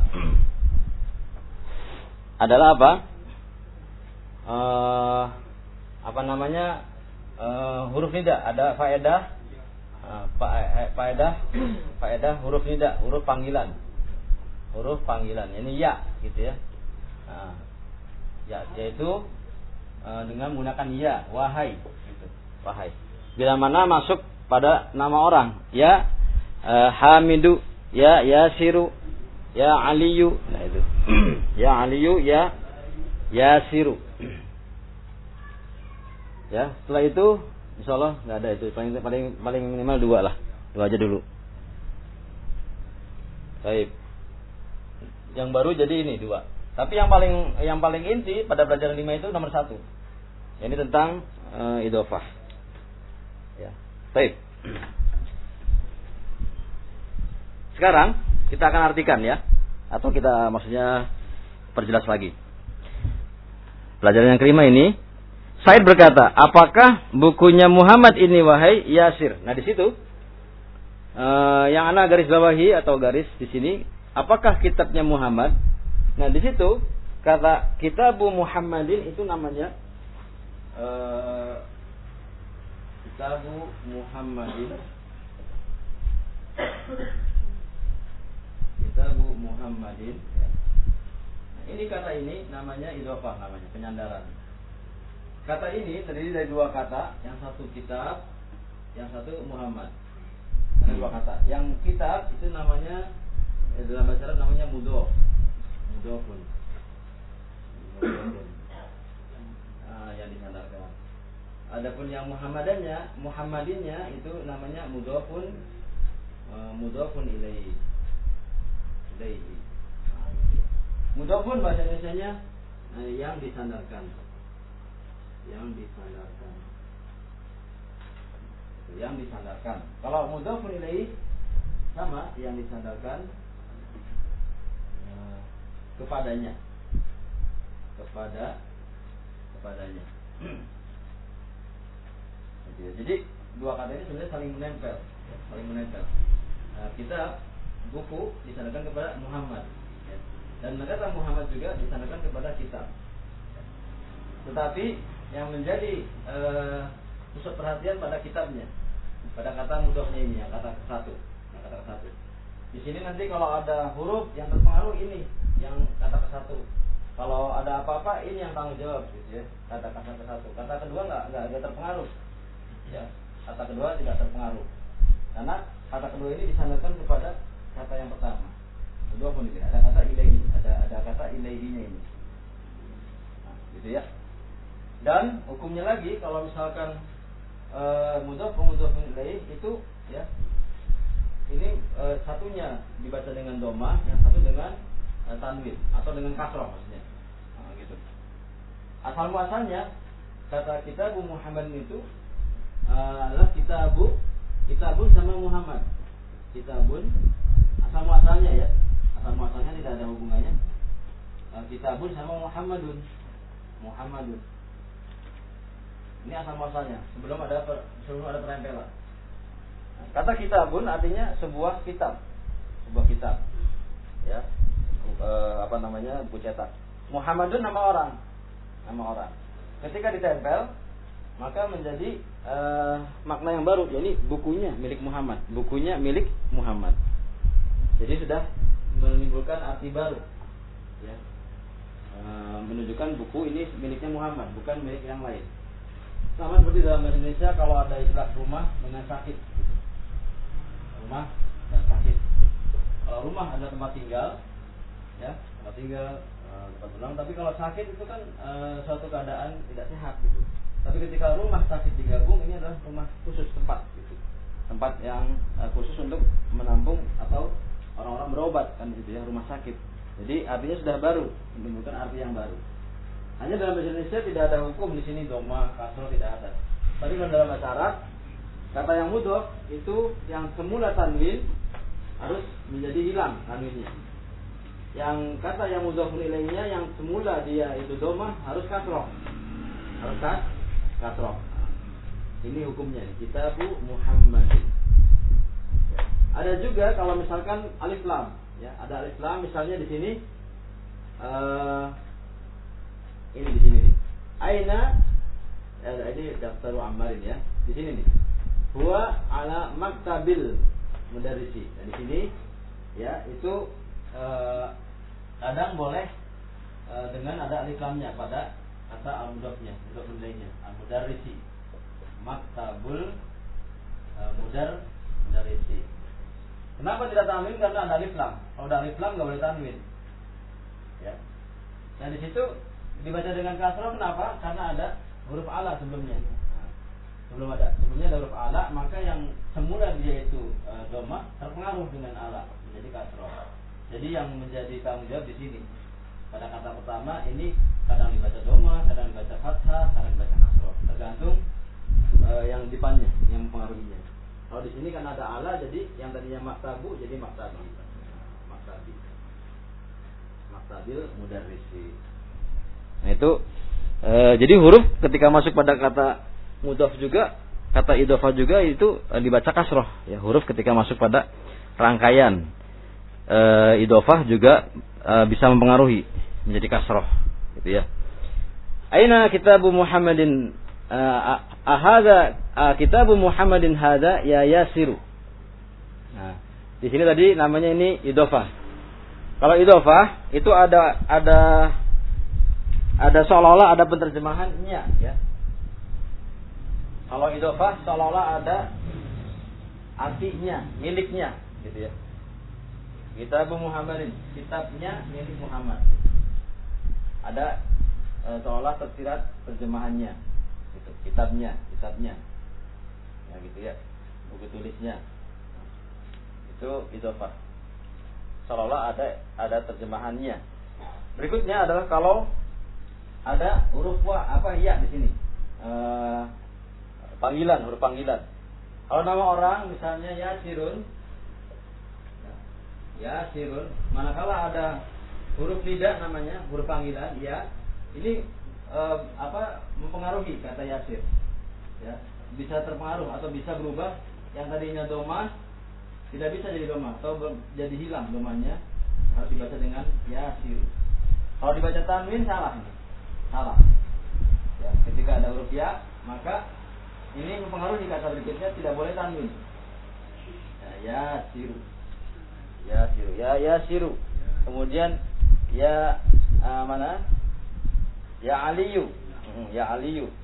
adalah apa? E, apa namanya? E, huruf nida. Ada faedah e, faedah faedah huruf nida, huruf panggilan. Huruf panggilan, ini ya, gitu ya. Nah, ya, yaitu e, dengan menggunakan ya, wahai, gitu, wahai. Bila mana masuk pada nama orang, ya e, Hamidu, ya Yasiru, ya Aliyu, nah itu, ya Aliyu, ya Yasiru. Ya, setelah itu, insyaallah nggak ada itu, paling paling paling minimal dua lah, dua aja dulu. Baik. Yang baru jadi ini dua. Tapi yang paling yang paling inti pada pelajaran lima itu nomor satu. Ini tentang uh, idofah. Ya. Baik. Sekarang kita akan artikan ya, atau kita maksudnya perjelas lagi. Pelajaran yang kelima ini, Said berkata, apakah bukunya Muhammad ini wahai Yasir? Nah di situ uh, yang ana garis bawahi atau garis di sini. Apakah kitabnya Muhammad? Nah di situ kata Kitabu Muhammadin itu namanya uh, Kitabu Muhammadin. Kitabu Muhammadin. Nah, ini kata ini namanya idofah, namanya penyandaran. Kata ini terdiri dari dua kata, yang satu kitab, yang satu Muhammad. Ada dua kata. Yang kitab itu namanya dalam bahasa Arab namanya mudhof, mudhofun, mudhofun, ah, yang disandarkan. Adapun yang Muhammadannya, Muhammadinnya itu namanya mudhofun, uh, mudhofun ilaihi, ilaihi. Nah, mudhofun bahasa Indonesianya uh, yang disandarkan, yang disandarkan, yang disandarkan. Kalau mudhofun ilaihi sama yang disandarkan kepadanya, kepada kepadanya. Jadi dua kata ini sebenarnya saling menempel, saling menempel. Nah, kita buku disandarkan kepada Muhammad, ya. Dan kata Muhammad juga disandarkan kepada kitab. Tetapi yang menjadi uh, pusat perhatian pada kitabnya, pada kata mudhofnya ini, yang kata satu, yang kata satu. Di sini nanti kalau ada huruf yang terpengaruh ini, yang kata ke satu. Kalau ada apa-apa ini yang tanggung jawab, gitu ya. Kata kata ke satu. Kata kedua nggak nggak ada terpengaruh. Ya. Kata kedua tidak terpengaruh. Karena kata kedua ini disandarkan kepada kata yang pertama. Kedua pun ini ada kata ilaihi, ada ada kata ilaihinya ini. Nah, gitu ya. Dan hukumnya lagi kalau misalkan e, mudhof mudhof ilaihi itu ya. Ini e, satunya dibaca dengan dhamma, yang satu dengan e, tanwin atau dengan kasrah maksudnya. Nah, gitu. Asal muasalnya kata Kitabu Muhammad itu e, adalah kitabu, kitabun sama Muhammad. Kitabun asal muasalnya ya. Asal muasalnya tidak ada hubungannya. E, kitabun sama Muhammadun. Muhammadun. Ini asal muasalnya. Sebelum ada sebelum ada penempelan. Kata kitabun artinya sebuah kitab, sebuah kitab, ya, e, apa namanya buku cetak. Muhammadun nama orang, nama orang. Ketika ditempel, maka menjadi e, makna yang baru. Jadi bukunya milik Muhammad, bukunya milik Muhammad. Jadi sudah menimbulkan arti baru, ya. E, menunjukkan buku ini miliknya Muhammad, bukan milik yang lain. Sama seperti dalam bahasa Indonesia kalau ada istilah rumah dengan sakit, gitu. Rumah dan sakit. Kalau rumah adalah tempat tinggal, ya, tempat tinggal, e, tempat pulang. Tapi kalau sakit itu kan e, suatu keadaan tidak sehat, gitu. Tapi ketika rumah sakit digabung, ini adalah rumah khusus, tempat, gitu. Tempat yang e, khusus untuk menampung atau orang-orang berobat, kan gitu ya, rumah sakit. Jadi artinya sudah baru, menimbulkan arti yang baru. Hanya dalam bahasa Indonesia tidak ada hukum di sini doma, kasroh tidak ada. Tapi kalau dalam bahasa Arab, kata yang mudhof itu yang semula tanwin harus menjadi hilang tanwinnya. Yang kata yang mudhof ilaihnya yang semula dia itu doma harus kasroh, harus kas, kasroh. Ini hukumnya. Kitabu Muhammadin. Ada juga kalau misalkan alif lam, ya, ada alif lam misalnya di sini. Uh, Ini di sini nih. Aina, eh, ini daftar Ammarin ya. Di sini nih. Huwa ala maktabil mudarrisi. Nah, di sini ya itu eh, kadang boleh eh, dengan ada alif lamnya pada kata al-mudhafnya, mudhaf ilaihnya, al-mudarrisi. Maktabul eh, mudar mudarrisi. Kenapa tidak tanwin? Karena ada alif lam. Kalau ada alif lam enggak boleh tanwin. Ya. Nah, di situ dibaca dengan kasrah kenapa? Karena ada huruf ala sebelumnya. Nah, sebelum ada, sebelumnya ada huruf ala, maka yang semula dia itu e, doma terpengaruh dengan ala menjadi kasrah. Jadi yang menjadi tanggung jawab di sini pada kata pertama ini kadang dibaca doma, kadang dibaca fathah, kadang dibaca kasrah, tergantung e, yang depannya, yang mempengaruhinya. Kalau di sini kan ada ala, jadi yang tadinya maktabu jadi maktabi. Maktabi. Maktabil mudarrisi. Nah itu e, jadi huruf ketika masuk pada kata mudhaf juga, kata idhofah juga itu e, dibaca kasroh ya, huruf ketika masuk pada rangkaian e, idhofah juga e, bisa mempengaruhi menjadi kasroh gitu ya. Aina kitabu Muhammadin e, ahadza kitabu Muhammadin hadza ya Yasiru. Nah, di sini tadi namanya ini idhofah. Kalau idhofah itu ada ada ada seolah-olah ada penerjemahannya ya. Kalau idhofah seolah-olah ada artinya, miliknya gitu ya. Kitabu Muhammadin, kitabnya milik Muhammad. Ada e, seolah tersirat terjemahannya gitu. Kitabnya, kitabnya. Ya gitu ya. Buku tulisnya. Itu idhofah. Seolah-olah ada ada terjemahannya. Berikutnya adalah kalau ada huruf wa apa ya di sini e, panggilan, huruf panggilan. Kalau nama orang misalnya Yasirun, Yasirun, manakala ada huruf nida namanya huruf panggilan ya, ini e, apa mempengaruhi kata Yasir ya, bisa terpengaruh atau bisa berubah yang tadinya domah tidak bisa jadi domah atau jadi hilang domahnya, harus dibaca dengan Yasir. Kalau dibaca tanwin salah nih. Salah. Ya, ketika ada huruf ya, maka ini mempengaruhi kata berikutnya tidak boleh tanwin. Ya, ya siru. Ya siru. Ya ya siru. Kemudian ya uh, mana? Ya Aliyu. Hmm, ya Aliyu.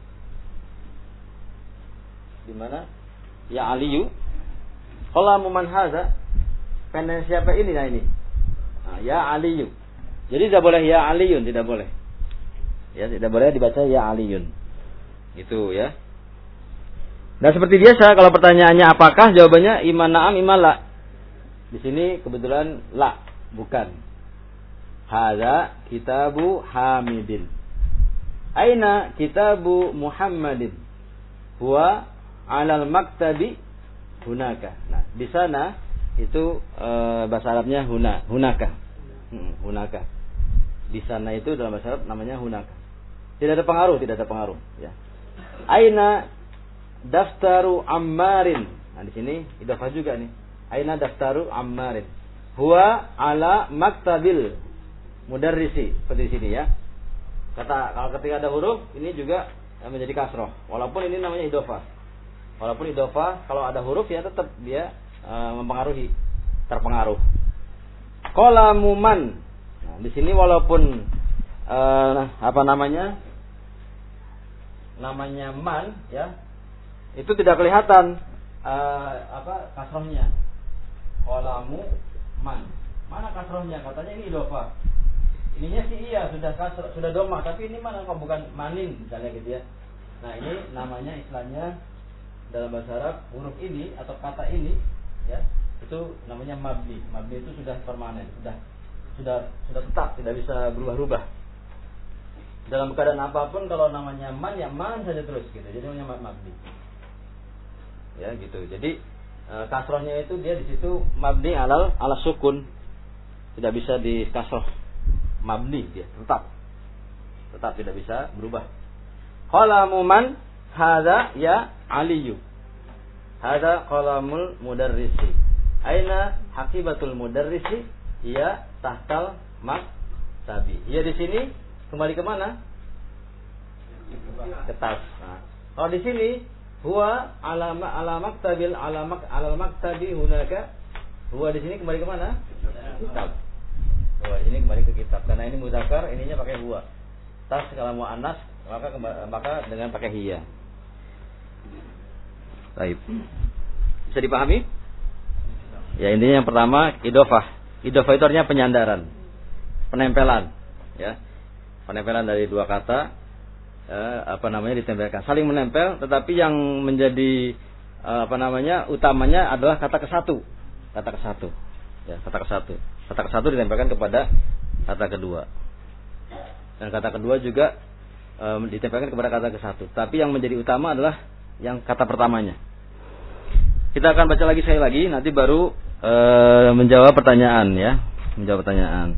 Di mana? Ya Aliyu. Qalamu man hadza? Penanya siapa ini? Nah ini. Nah, ya Aliyu. Jadi tidak boleh ya Aliyun, tidak boleh. Ya, tidak boleh dibaca ya Aliyun. Itu ya. Nah, seperti biasa kalau pertanyaannya apakah, jawabannya iman na'am iman la. Di sini kebetulan la, bukan. Hadza kitabu Hamidin. Aina kitabu Muhammadin? Huwa 'alal maktabi hunaka. Nah, di sana itu e, bahasa Arabnya huna, hunaka. Hmm, hunaka. Di sana itu dalam bahasa Arab namanya hunaka. Tidak ada pengaruh, tidak ada pengaruh. Ya. Aina daftaru Ammarin. Nah di sini idhofah juga nih. Aina daftaru Ammarin. Huwa ala maktabil mudarrisi. Seperti di sini ya. Kata kalau ketika ada huruf ini juga menjadi kasroh. Walaupun ini namanya idhofah. Walaupun idhofah kalau ada huruf ya tetap dia e, mempengaruhi, terpengaruh. qalamu man. Nah, di sini walaupun uh, apa namanya? Namanya man ya. Itu tidak kelihatan uh, apa kasrohnya. Qalamu man. Mana kasrohnya? Katanya ini idhofah. Ininya sih iya sudah kasroh, sudah domah, tapi ini mana kok bukan manin misalnya gitu ya. Nah, ini namanya istilahnya dalam bahasa Arab huruf ini atau kata ini ya, itu namanya mabni. Mabni itu sudah permanen, sudah sudah sudah tetap, tidak bisa berubah-ubah. Dalam keadaan apapun kalau namanya man ya man saja terus gitu. Jadi namanya mabni. Ya gitu. Jadi e, kasrohnya itu dia di situ mabni alal ala sukun. Tidak bisa di kasroh. Mabni dia tetap. Tetap tidak bisa berubah. Qalamu man hadza ya Aliyu. Hadza qalamul mudarrisi. Aina haqibatul mudarrisi? Ia tahtal maktabi. Ia di sini kembali ke mana? Ke tas. Nah, kalau di sini huwa alama ala maktabil ala mak alal maktabi hunaka. Huwa di sini kembali ke mana? Kitab. Huwa ini kembali ke kitab karena ini muzakkar, ininya pakai huwa. Tas kalau mau anas maka maka dengan pakai hiya. Baik. Bisa dipahami? Ya, intinya yang pertama idhofah. Idhofah itu artinya penyandaran, penempelan, ya. Penempelan dari dua kata eh, apa namanya ditempelkan, saling menempel, tetapi yang menjadi eh, apa namanya utamanya adalah kata kesatu. Kata kesatu. Ya, kata kesatu. Kata kesatu ditempelkan kepada kata kedua. Dan kata kedua juga e, ditempelkan kepada kata kesatu. Tapi yang menjadi utama adalah yang kata pertamanya. Kita akan baca lagi sekali lagi, nanti baru e, menjawab pertanyaan ya. Menjawab pertanyaan.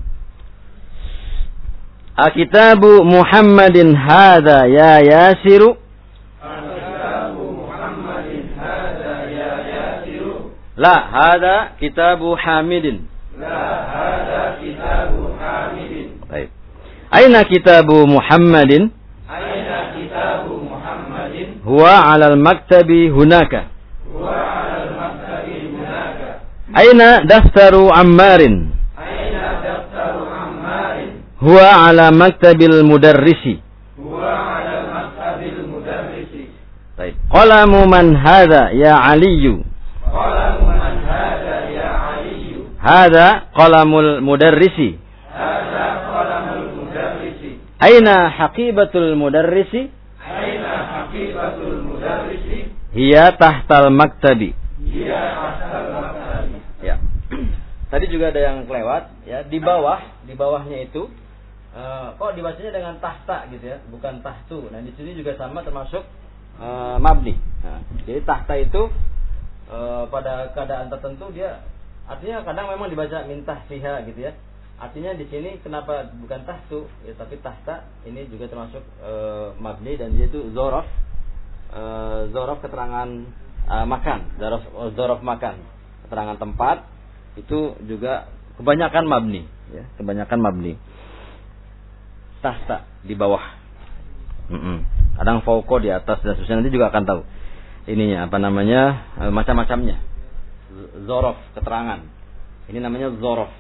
Akitabu Muhammadin hadza ya Yasiru. Akitabu Muhammadin hadza ya Yasiru. La, hadza kitabu Hamidin. La, hadza kitabu Hamidin. Baik. Aina kitabu Muhammadin? Aina kitabu Muhammadin? Huwa 'alal maktabi hunaka. Huwa 'alal maktabi hunaka. Aina daftaru Ammarin? Aina daftaru Ammarin? Huwa 'ala maktabil mudarrisi. Huwa 'ala maktabil mudarrisi. Baik. Qalamu man hadza ya Aliyu? Qalamu man hadza ya Aliyu? Hadza qalamul mudarrisi. Hadza qalamul mudarrisi. Aina haqibatul mudarrisi? Aina haqibatul mudarrisi? Hiya tahtal maktabi. Hiya tahtal maktabi. Ya. Tadi juga ada yang kelewat ya, di bawah, di bawahnya itu uh, kok dibacanya dengan tahta gitu ya, bukan tahtu. Nah, di sini juga sama termasuk uh, mabni. Nah, jadi tahta itu uh, pada keadaan tertentu dia artinya kadang memang dibaca min tahtiha gitu ya. Artinya di sini kenapa bukan tahtu ya, tapi tahta, ini juga termasuk e, mabni dan dia itu zorof, e, zorof keterangan e, makan, zorof, zorof makan, keterangan tempat itu juga kebanyakan mabni, ya, kebanyakan mabni. Tahta di bawah, Mm-mm. kadang fauko di atas dan seterusnya, nanti juga akan tahu ininya apa namanya e, macam-macamnya. Zorof keterangan, ini namanya zorof.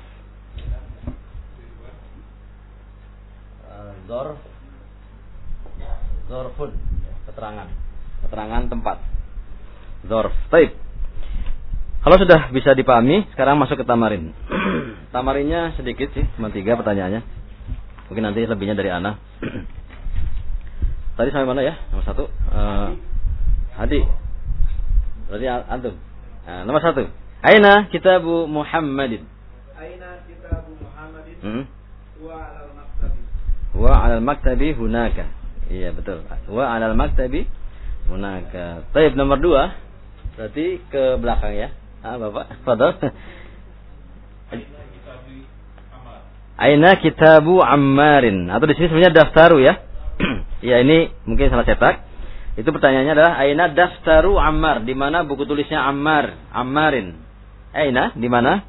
Zorf, zorfun, keterangan, keterangan tempat. Zorf. Baik. Kalau sudah bisa dipahami, sekarang masuk ke tamarin. Tamarinnya sedikit sih, cuma tiga pertanyaannya. Mungkin nanti lebihnya dari Ana. Tadi sampai mana ya? Nomor satu. Uh, Hadi. Berarti antum. Nah, nomor satu. Aina kitabu Muhammadin. Aina kitabu Muhammadin. Hmm? Wa alal maktabi. Wa alal maktabi hunaka. Iya betul. Wa alal maktabi hunaka. Baik, nomor dua. Berarti ke belakang ya. Ah, Bapak. Fadhal. Aina kitabu Ammarin. Atau di sini sebenarnya daftaru ya. Ya, ini mungkin salah cetak. Itu pertanyaannya adalah aina daftaru Ammar? Di mana buku tulisnya Ammar? Ammarin. Aina di mana?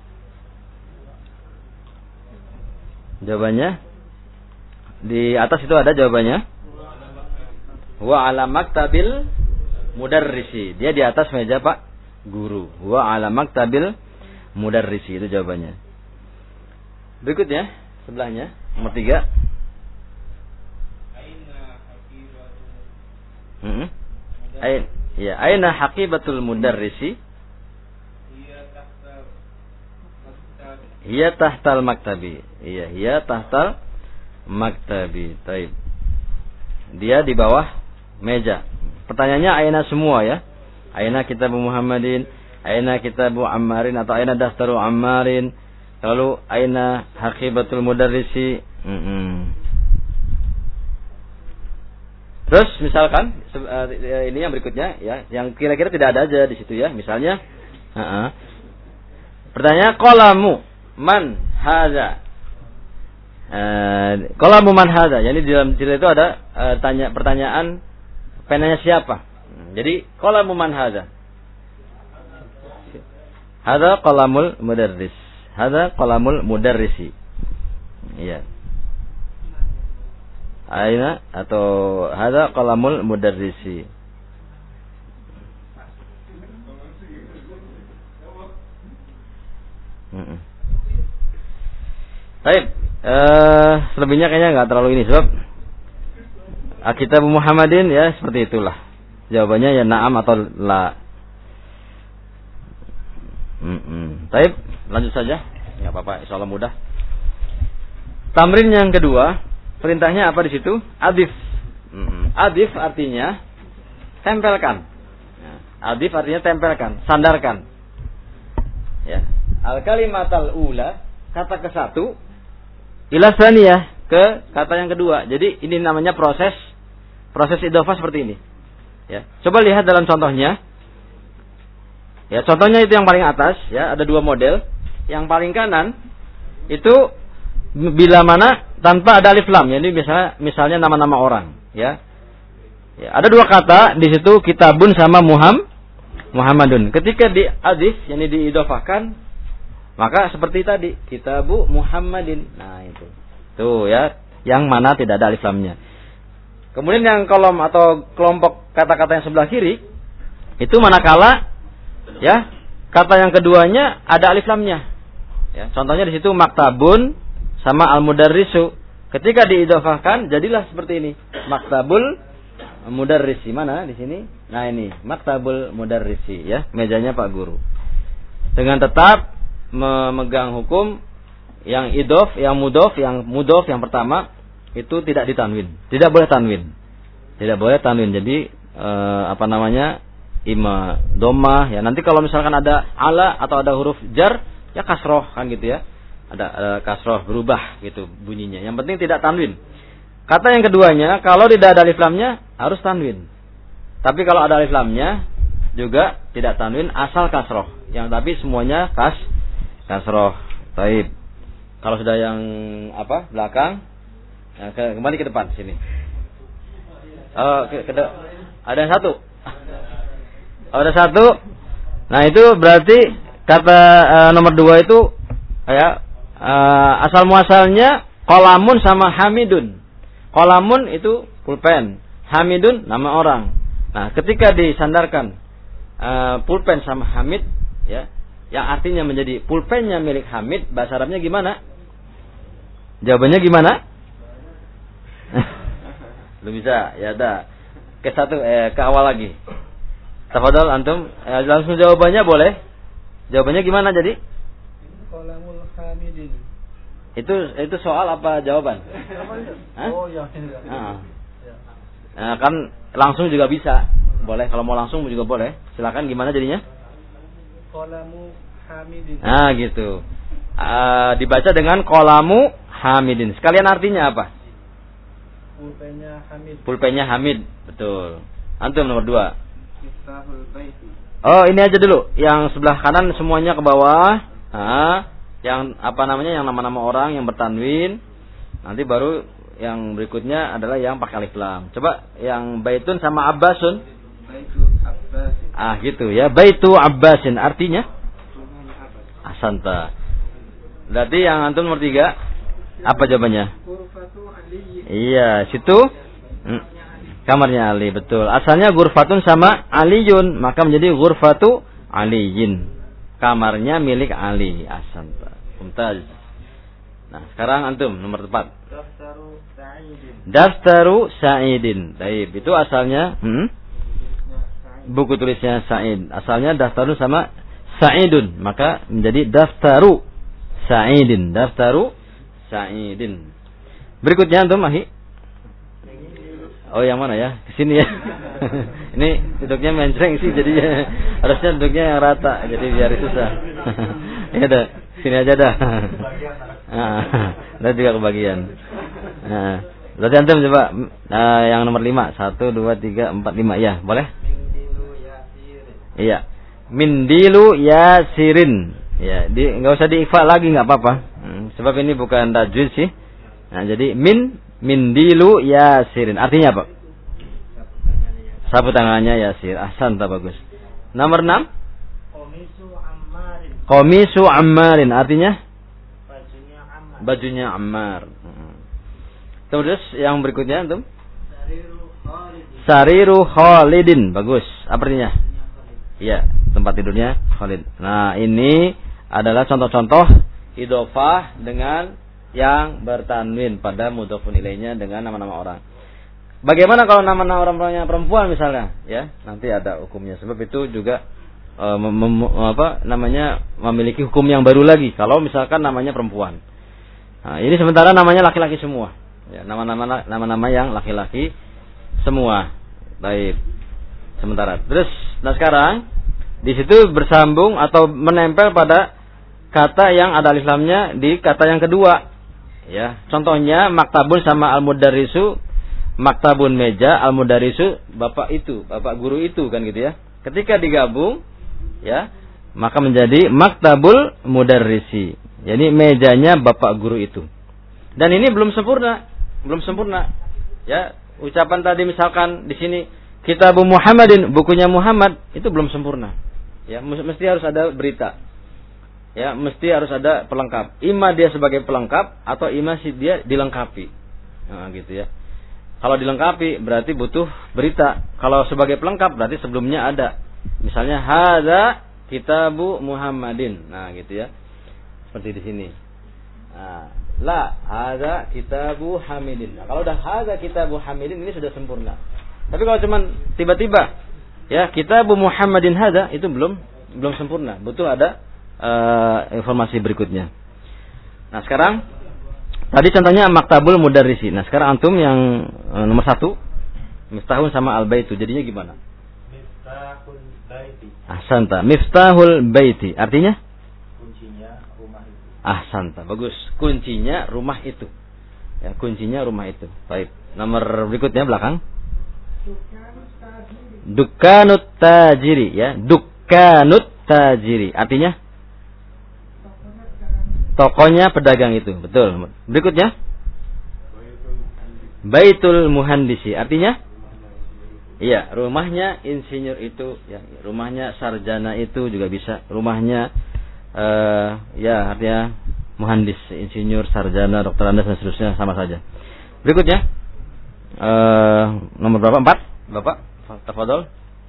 Jawabannya di atas itu ada jawabannya. Wa ala maktabil mudarrisi. Dia di atas meja Pak Guru. Wa ala maktabil mudarrisi, itu jawabannya. Berikutnya sebelahnya nomor tiga. Hmm. Ain, ya, aina haqibatul mudarrisi? Hiya tahtal maktabi. Iya, hiya tahtal maktabi. Taib. Dia di bawah meja. Pertanyaannya aina semua ya. Aina kitabu Muhammadin, aina kitabu Ammarin atau aina daftaru Ammarin. Lalu aina haqibatul mudarrisi? Mm-mm. Terus misalkan ini yang berikutnya ya, yang kira-kira tidak ada aja di situ ya. Misalnya, uh-uh. pertanyaan qalamu man hadza? Uh, qalamu man hadza. Jadi di dalam cerita itu ada uh, tanya pertanyaan penanya siapa? Jadi qalamu man hadza? Hadza qalamul mudarris. Hadza qalamul mudarrisi. Iya. Aina atau hadza qalamul mudarrisi. Heeh. Baik, eh selebihnya kayaknya enggak terlalu ini sebab Kitab Muhammadin ya seperti itulah. Jawabannya ya na'am atau la. Heeh. Baik, lanjut saja. Enggak apa-apa, insyaallah mudah. Tamrin yang kedua. Perintahnya apa di situ? Adif. Adif artinya tempelkan. Adif artinya tempelkan, sandarkan. Ya. Al kalimatal ula, kata ke satu, ila tsaniyah, ke kata yang kedua. Jadi ini namanya proses proses idhofah seperti ini. Ya. Coba lihat dalam contohnya. Ya, contohnya itu yang paling atas, ya, ada dua model. Yang paling kanan itu bila mana tanpa ada alif lam, jadi misalnya misalnya nama-nama orang, ya. Ya, ada dua kata di situ kitabun sama muham Muhammadun. Ketika di adif, yakni diidhofahkan, maka seperti tadi kitabu Muhammadin. Nah, itu. Tuh ya, yang mana tidak ada alif lamnya. Kemudian yang kolom atau kelompok kata-kata yang sebelah kiri itu manakala ya, kata yang keduanya ada alif lamnya. Ya, contohnya di situ maktabun sama al-mudarrisu. Ketika diidhofahkan jadilah seperti ini. Maktabul mudarrisi. Mana di sini? Nah, ini maktabul mudarrisi ya, mejanya Pak Guru. Dengan tetap memegang hukum yang idhof, yang mudhof, yang mudhof yang pertama itu tidak ditanwin. Tidak boleh tanwin. Tidak boleh tanwin. Jadi eh, apa namanya? Ima dhammah ya. Nanti kalau misalkan ada ala atau ada huruf jar ya kasroh kan gitu ya. Ada, ada kasroh berubah gitu bunyinya. Yang penting tidak tanwin. Kata yang keduanya, kalau tidak ada alif lamnya harus tanwin. Tapi kalau ada alif lamnya juga tidak tanwin, asal kasroh. Yang tapi semuanya kas kasroh. Taib. Kalau sudah yang apa belakang, ya, ke, kembali ke depan sini. Oh, ke, ke, ada yang satu. Oh, ada satu. Nah itu berarti kata uh, nomor dua itu ya. Uh, asal muasalnya qalamun sama hamidun. Qalamun itu pulpen, hamidun nama orang. Nah, ketika disandarkan uh, pulpen sama hamid ya, yang artinya menjadi pulpennya milik Hamid, bahasa Arabnya gimana? Jawabannya gimana? Belum bisa, ya ada. Ke satu eh, ke awal lagi. Tafadhol antum, eh, langsung jawabannya boleh. Jawabannya gimana jadi? Qalamul hamidin. Itu itu soal apa jawaban? Hah? Oh ya. Nah. Nah, kan langsung juga bisa. Boleh kalau mau langsung juga boleh. Silakan gimana jadinya? Qalamu hamidin. Nah, gitu. Uh, dibaca dengan qalamu hamidin. Sekalian artinya apa? Pulpennya Hamid. Pulpennya Hamid, betul. Antum nomor dua. Miftahul baiti. Oh, ini aja dulu. Yang sebelah kanan semuanya ke bawah. Nah, yang apa namanya, yang nama-nama orang yang bertanwin. Nanti baru yang berikutnya adalah yang pakai alif lam. Coba yang baitun sama abbasun. Baitu Abbasin. Ah, gitu ya. Baitu abbasin artinya asanta. Berarti yang antum nomor tiga apa jawabannya? Ghurfatu Ali. Iya, situ hmm, kamarnya Ali, betul. Asalnya ghurfatun sama Aliyun, maka menjadi ghurfatu Aliyin. Kamarnya milik Ali. Asanta. Mumtaz. Nah, sekarang antum nomor empat. Daftaru Sa'idin. Daftaru Sa'idin. Baik, itu asalnya hmm? buku tulisnya Sa'id. Asalnya daftaru sama Sa'idun, maka menjadi daftaru Sa'idin. Daftaru Sa'idin. Berikutnya antum ahi. Oh, yang mana ya? Kesini ya. Ini duduknya mencreng sih jadinya. Harusnya duduknya yang rata, jadi biar susah. Ya udah, sini aja dah. Nah, juga kebagian. Nah, berarti antum coba uh, yang nomor lima. Satu, dua, tiga, empat, lima. Ya, boleh? Mindilu Yasirin. Iya. Mindilu Yasirin. Ya, di enggak usah diikhfa lagi enggak apa-apa. Hmm, sebab ini bukan tajwid sih. Nah, jadi min Mindilu Yasirin. Artinya apa? Sapu tangannya Yasir. Ahsan, tak bagus. Nomor enam. Komisu Ammarin. Komisu Ammarin. Artinya? Bajunya Ammar. Bajunya Ammar. Terus yang berikutnya antum? Sariru Khalidin. Sariru Khalidin. Bagus. Apa artinya? Iya, tempat tidurnya Khalid. Nah, ini adalah contoh-contoh idhofah dengan yang bertanwin pada mudhofun ilaihnya dengan nama-nama orang. Bagaimana kalau nama-nama orang-orangnya perempuan misalnya, ya? Nanti ada hukumnya. Sebab itu juga e, mem, mem, apa namanya memiliki hukum yang baru lagi kalau misalkan namanya perempuan. Nah, ini sementara namanya laki-laki semua. Ya, nama-nama nama-nama yang laki-laki semua. Baik. Sementara. Terus nah sekarang di situ bersambung atau menempel pada kata yang ada alif lamnya di kata yang kedua. Ya, contohnya maktabun sama al-mudarrisu, maktabun meja, al-mudarrisu bapak itu, bapak guru itu kan gitu ya. Ketika digabung ya, maka menjadi maktabul mudarrisi. Jadi mejanya bapak guru itu. Dan ini belum sempurna, belum sempurna. Ya, ucapan tadi misalkan di sini Kitabu Muhammadin, bukunya Muhammad, itu belum sempurna. Ya, mesti harus ada berita. Ya, mesti harus ada pelengkap. Ima dia sebagai pelengkap atau ima si dia dilengkapi. Nah, gitu ya. Kalau dilengkapi berarti butuh berita. Kalau sebagai pelengkap berarti sebelumnya ada. Misalnya hadza Kitabu Muhammadin. Nah, gitu ya. Seperti di sini. Nah, la hadza Kitabu Hamidin. Nah, kalau udah hadza Kitabu Hamidin ini sudah sempurna. Tapi kalau cuman tiba-tiba ya Kitabu Muhammadin hadza itu belum belum sempurna. Butuh ada Uh, informasi berikutnya. Nah sekarang tadi contohnya maktabul mudarrisi. Nah sekarang antum yang uh, nomor satu miftahun sama al baitu. Jadinya gimana? Miftahul Baiti. Ahsanta. Miftahul baiti. Artinya? Kuncinya rumah itu. Ahsanta. Bagus. Kuncinya rumah itu. Ya, kuncinya rumah itu. Baik. Nomor berikutnya belakang. Dukkanut tajiri. Dukkanut tajiri. Ya. Dukkanut tajiri. Artinya? Tokonya pedagang itu, betul. Berikutnya, Baitul Muhandisi, artinya, iya, rumahnya insinyur itu, ya, rumahnya sarjana itu juga bisa, rumahnya, uh, ya, artinya muhandis, insinyur, sarjana, dokter anda dan seterusnya sama saja. Berikutnya, uh, nomor berapa? Empat, Bapak, tafadhol.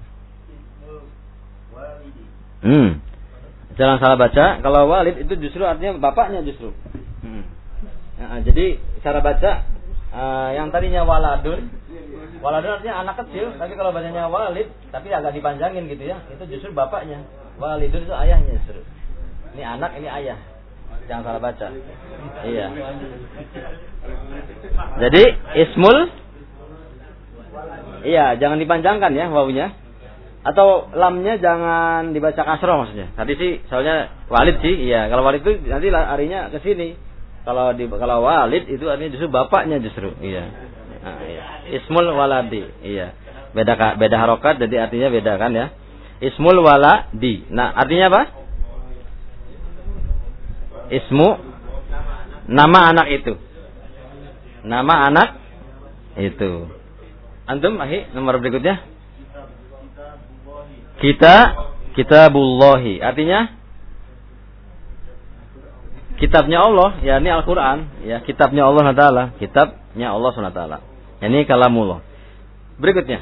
Hmm. Jangan salah baca. Kalau walid itu justru artinya bapaknya justru. Hmm. Nah, jadi cara baca uh, yang tadinya waladun, waladun artinya anak kecil. Tapi kalau bacanya walid, tapi agak dipanjangin gitu ya. Itu justru bapaknya. Walidun itu ayahnya justru. Ini anak, ini ayah. Jangan salah baca. Iya. Jadi ismul, iya jangan dipanjangkan ya wawunya. Atau lamnya jangan dibaca kasroh maksudnya. Tadi sih soalnya walid sih, iya. Kalau walid itu nanti larinya ke sini. Kalau di kalau walid itu artinya justru bapaknya justru, iya. Nah, iya. Ismul waladi, iya. Beda beda harokat jadi artinya beda kan ya. Ismul waladi. Nah, artinya apa? Ismu nama anak itu. Nama anak itu. Antum, ahi, nomor berikutnya. Kita Kitabullahi. Artinya kitabnya Allah, ya ini Al-Qur'an, ya kitabnya Allah Taala, kitabnya Allah Subhanahu wa taala. Ini kalamullah. Berikutnya.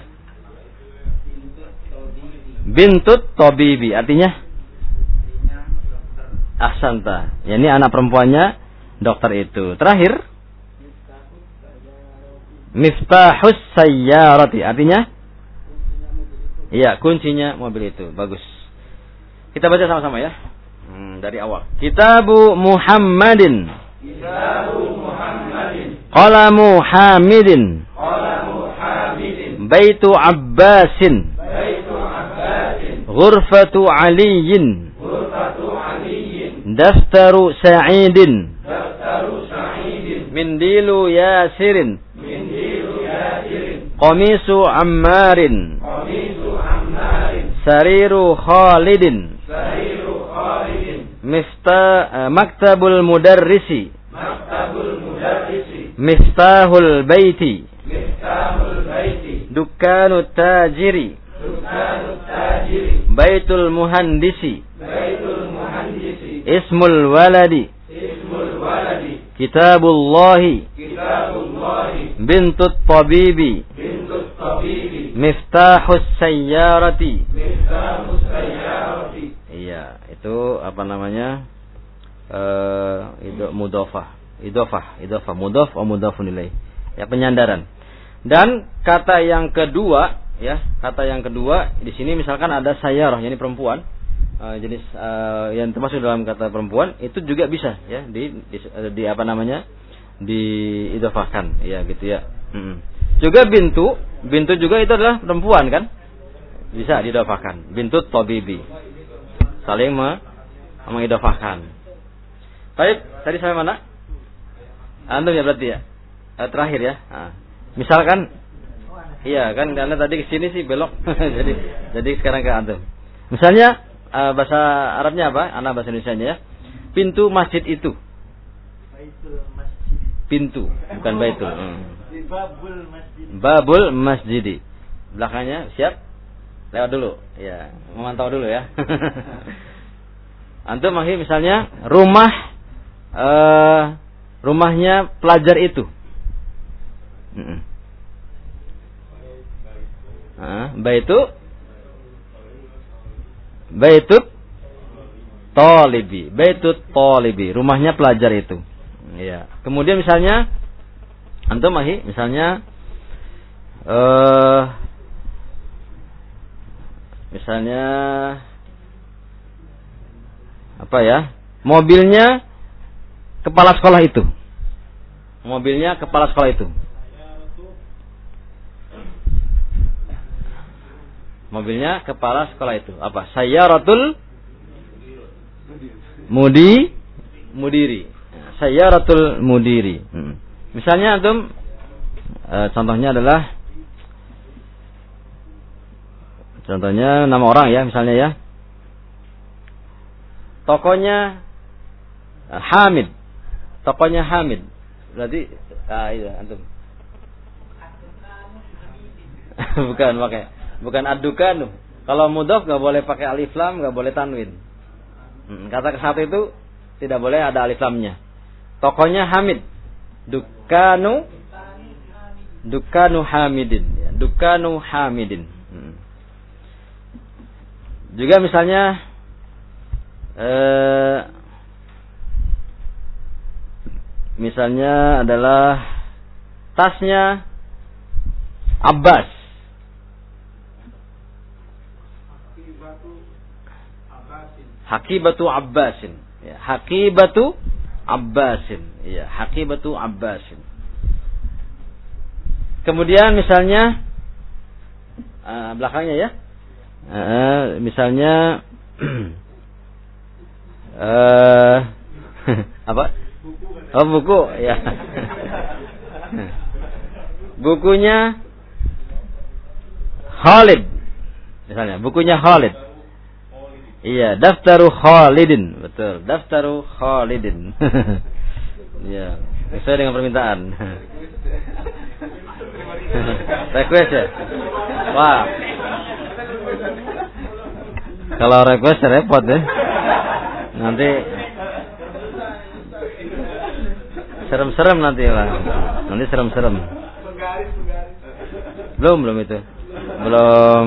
Bintut Tabibi. Artinya Ahsanta. Ya ini anak perempuannya dokter itu. Terakhir, miftahus sayyarati. Artinya? Iya, kuncinya mobil itu. Bagus. Kita baca sama-sama ya. Hmm, dari awal. Kitabu Muhammadin. Kitabu Muhammadin. Qalamu Hamidin. Qalamu Hamidin. Baitu Abbasin. Baitu Abbasin. Ghurfatu Aliyin. Ghurfatu Aliyin. Daftaru Sa'idin. Daftaru Sa'idin. Mindilu Yasirin. Mindilu Yasirin. Qamisu Ammarin. Qamisu Ammarin. Sariru Khalidin. Sariru Khalidin. Miftah Maktabul Mudarrisi. Maktabul Mudarrisi. Miftahul Baiti. Miftahul Baiti. Dukkanut Tajiri. Dukkanut Tajiri. Baitul Muhandisi. Baitul Muhandisi. Ismul Waladi. Ismul Waladi. Kitabullahi. Kitabullahi. Bintut Tabibi. Bintut Tabibi. Miftahus Sayyarati. Miftahus Sayyarati. Iya, itu apa namanya? Eh, uh, mudhafah. Idhofah, idhofah, mudhaf atau mudhafun ilaih. Ya, penyandaran. Dan kata yang kedua, ya, kata yang kedua di sini misalkan ada sayyarah, yakni perempuan, uh, jenis uh, yang termasuk dalam kata perempuan, itu juga bisa ya di, di, di apa namanya? diidhofahkan, ya gitu ya. Hmm. Juga bintu, bintu juga itu adalah perempuan kan? Bisa diidhofahkan. Bintu tabibi. Saling mengidhofahkan. Baik, tadi sampai mana? Antum ya berarti ya. Eh, terakhir ya. Nah, misalkan iya kan karena tadi ke sini sih belok. jadi jadi sekarang ke antum. Misalnya uh, bahasa Arabnya apa? Anak bahasa Indonesianya ya. Pintu masjid itu. Baitul masjid. Pintu, bukan baitul. Hmm. Babul masjid. Babul masjidi. Belakangnya siap? Lewat dulu. Ya, memantau dulu ya. Antum misalnya rumah uh, rumahnya pelajar itu. Mm-mm. Ah, baitu Baitut Talibi. Baitut Talibi, rumahnya pelajar itu. Ya. Kemudian misalnya antum ahi, misalnya uh, misalnya apa ya? Mobilnya kepala sekolah itu. Mobilnya kepala sekolah itu. Mobilnya kepala sekolah itu. Apa? Sayyaratul Mudi Mudiri. Sayyaratul Mudiri. Hmm. Misalnya antum e, contohnya adalah contohnya nama orang ya, misalnya ya. Tokonya Hamid. Tokonya Hamid. Berarti ah iya antum. bukan pakai bukan adukanu. Kalau mudhaf enggak boleh pakai alif lam, enggak boleh tanwin. Hmm, kata ke satu itu tidak boleh ada alif lamnya. Tokonya Hamid. Dukanu Dukanu Hamidin ya. Dukanu Hamidin. Hmm. Juga misalnya eh misalnya adalah tasnya Abbas. Hakibatu Abbasin. Ya, Hakibatu Abbasin. Ya, Hakibatu Abbasin. Kemudian misalnya uh, belakangnya ya. Uh, misalnya uh, apa? Oh, buku ya. Bukunya Khalid. Misalnya, bukunya Khalid. Iya, Daftaru Khalidin. Betul, Daftaru Khalidin. Iya, sesuai dengan permintaan. Request ya? Wah. Kalau request repot ya. Nanti serem-serem nanti lah. Nanti serem-serem. Belum, belum itu. Belum.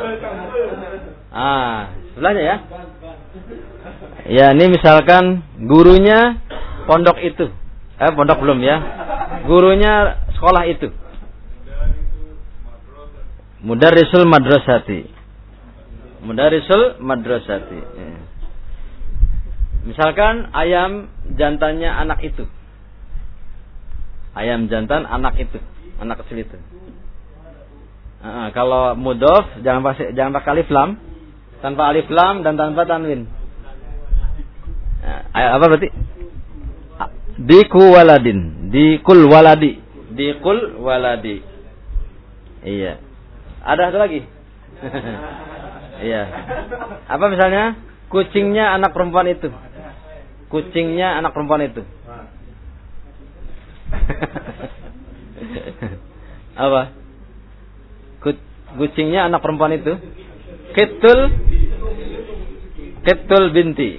Ah, sebelahnya ya. Ya, ini misalkan gurunya pondok itu. Eh, pondok belum ya. Gurunya sekolah itu. Mudarrisul madrasati. Mudarrisul madrasati. Ya. Misalkan ayam jantannya anak itu. Ayam jantan anak itu, anak kecil itu. Nah, kalau mudhof jangan pakai jangan pakai alif lam, tanpa alif lam dan tanpa tanwin. Nah, apa berarti? Diku waladin, dikul waladi, dikul waladi. Iya. Ada satu lagi. Iya. Apa misalnya? Kucingnya anak perempuan itu. Kucingnya anak perempuan itu. Apa? Kucingnya anak perempuan itu. Kitul Kitul binti.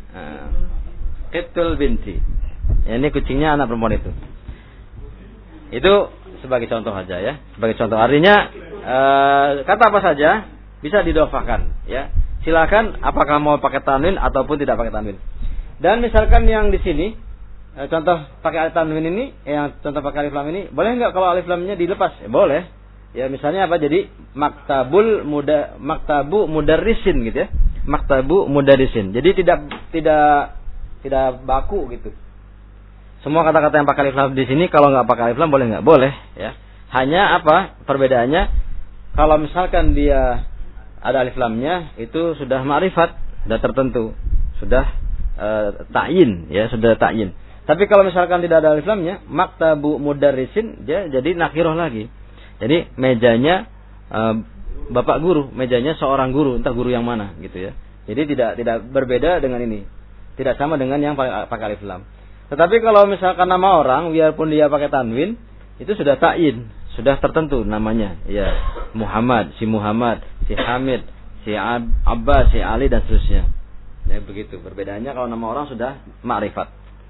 Kitul binti. Ya, ini kucingnya anak perempuan itu. Itu sebagai contoh saja ya. Sebagai contoh. Artinya eh, kata apa saja bisa didofakan ya. Silakan apakah mau pakai tanwin ataupun tidak pakai tanwin. Dan misalkan yang di sini eh, contoh pakai alif tanwin ini, yang contoh pakai alif lam ini, boleh enggak kalau alif lamnya dilepas? Eh, boleh. Ya misalnya apa? Jadi maktabul muda maktabu mudarrisin gitu ya. Maktabu mudarrisin. Jadi tidak tidak tidak baku gitu. Semua kata-kata yang pakai alif lam di sini kalau nggak pakai alif lam boleh nggak? Boleh ya. Hanya apa perbedaannya? Kalau misalkan dia ada alif lamnya itu sudah ma'rifat, sudah tertentu, sudah e, ta'yin ya, sudah ta'yin. Tapi kalau misalkan tidak ada alif lamnya, maktabu mudarrisin dia jadi nakirah lagi. Jadi mejanya e, bapak guru, mejanya seorang guru, entah guru yang mana gitu ya. Jadi tidak tidak berbeda dengan ini. Tidak sama dengan yang pakai alif lam. Tetapi kalau misalkan nama orang, biarpun dia pakai tanwin, itu sudah ta'yin, sudah tertentu namanya. Ya, Muhammad, si Muhammad, si Hamid, si Ab- Abbas, si Ali dan seterusnya. Ya begitu. Perbedaannya kalau nama orang sudah ma'rifat.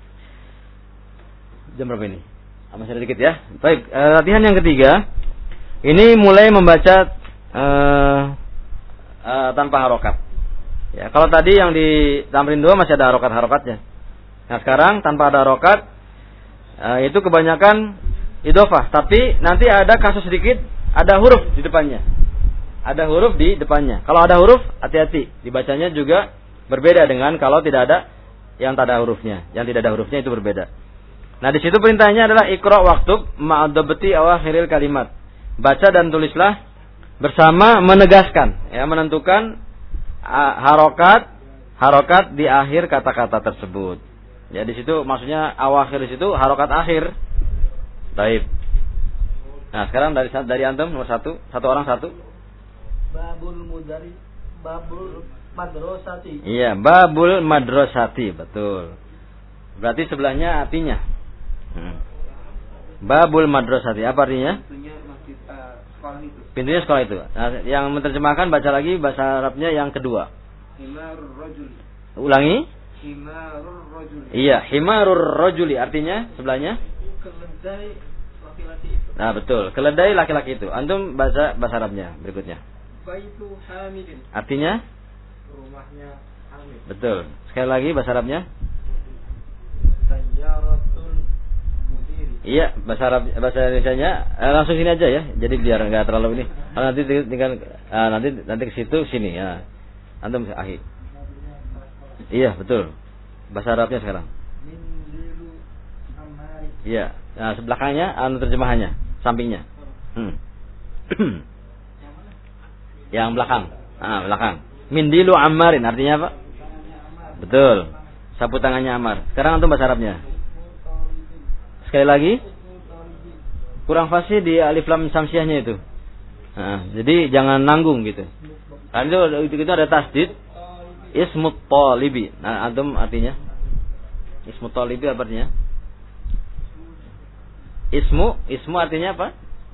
Jam berapa ini? Masih sedikit ya. Baik, eh, latihan yang ketiga. Ini mulai membaca eh, eh, tanpa harokat. Ya, kalau tadi yang di tamrin dua masih ada harokat-harokatnya. Nah sekarang tanpa ada harokat, eh, itu kebanyakan idhofah. Tapi nanti ada kasus sedikit, ada huruf di depannya. Ada huruf di depannya. Kalau ada huruf, hati-hati. Dibacanya juga berbeda dengan kalau tidak ada yang tak ada hurufnya. Yang tidak ada hurufnya itu berbeda. Nah di situ perintahnya adalah iqra waktub ma'adabti awakhiril kalimat. Baca dan tulislah bersama menegaskan, ya, menentukan harokat harokat di akhir kata-kata tersebut. Ya di situ maksudnya awakhir di situ harokat akhir. Baik. Nah sekarang dari dari antum nomor satu, satu orang satu. Babul mudari, babul madrasati. Iya, babul madrasati, betul. Berarti sebelahnya artinya. Hmm. Babul madrasati, apa artinya? Pintunya masjid uh, sekolah itu. Pintunya sekolah itu. Nah, yang menerjemahkan baca lagi bahasa Arabnya yang kedua. Himarur rajuli. Ulangi. Himarur rajuli. Iya, himarur rajuli artinya sebelahnya. Keledai laki-laki itu. Nah, betul. Keledai laki-laki itu. Antum baca bahasa Arabnya berikutnya. Baitu Hamidin. Artinya? Rumahnya Hamid. Betul. Sekali lagi bahasa Arabnya. Sayyaratul mudiri. Iya, bahasa Arab bahasa Indonesianya eh, langsung sini aja ya. Jadi biar enggak terlalu ini. Kalau nanti tinggal eh, nanti nanti ke situ sini ya. Antum akhir. Iya, betul. Bahasa Arabnya sekarang. Mindilu amari. Iya. Nah, sebelahnya anu terjemahannya, sampingnya. Hmm. Yang belakang. Ah, belakang. Mindilu Ammarin artinya apa? Betul. Sapu tangannya Ammar. Sekarang antum bahasa Arabnya. Sekali lagi. Kurang fasih di alif lam samsiahnya itu. Nah, jadi jangan nanggung gitu. Karena itu, itu ada tasdid. Ismut talibi. Nah, antum artinya? Ismut talibi apa artinya? Ismu, ismu artinya apa?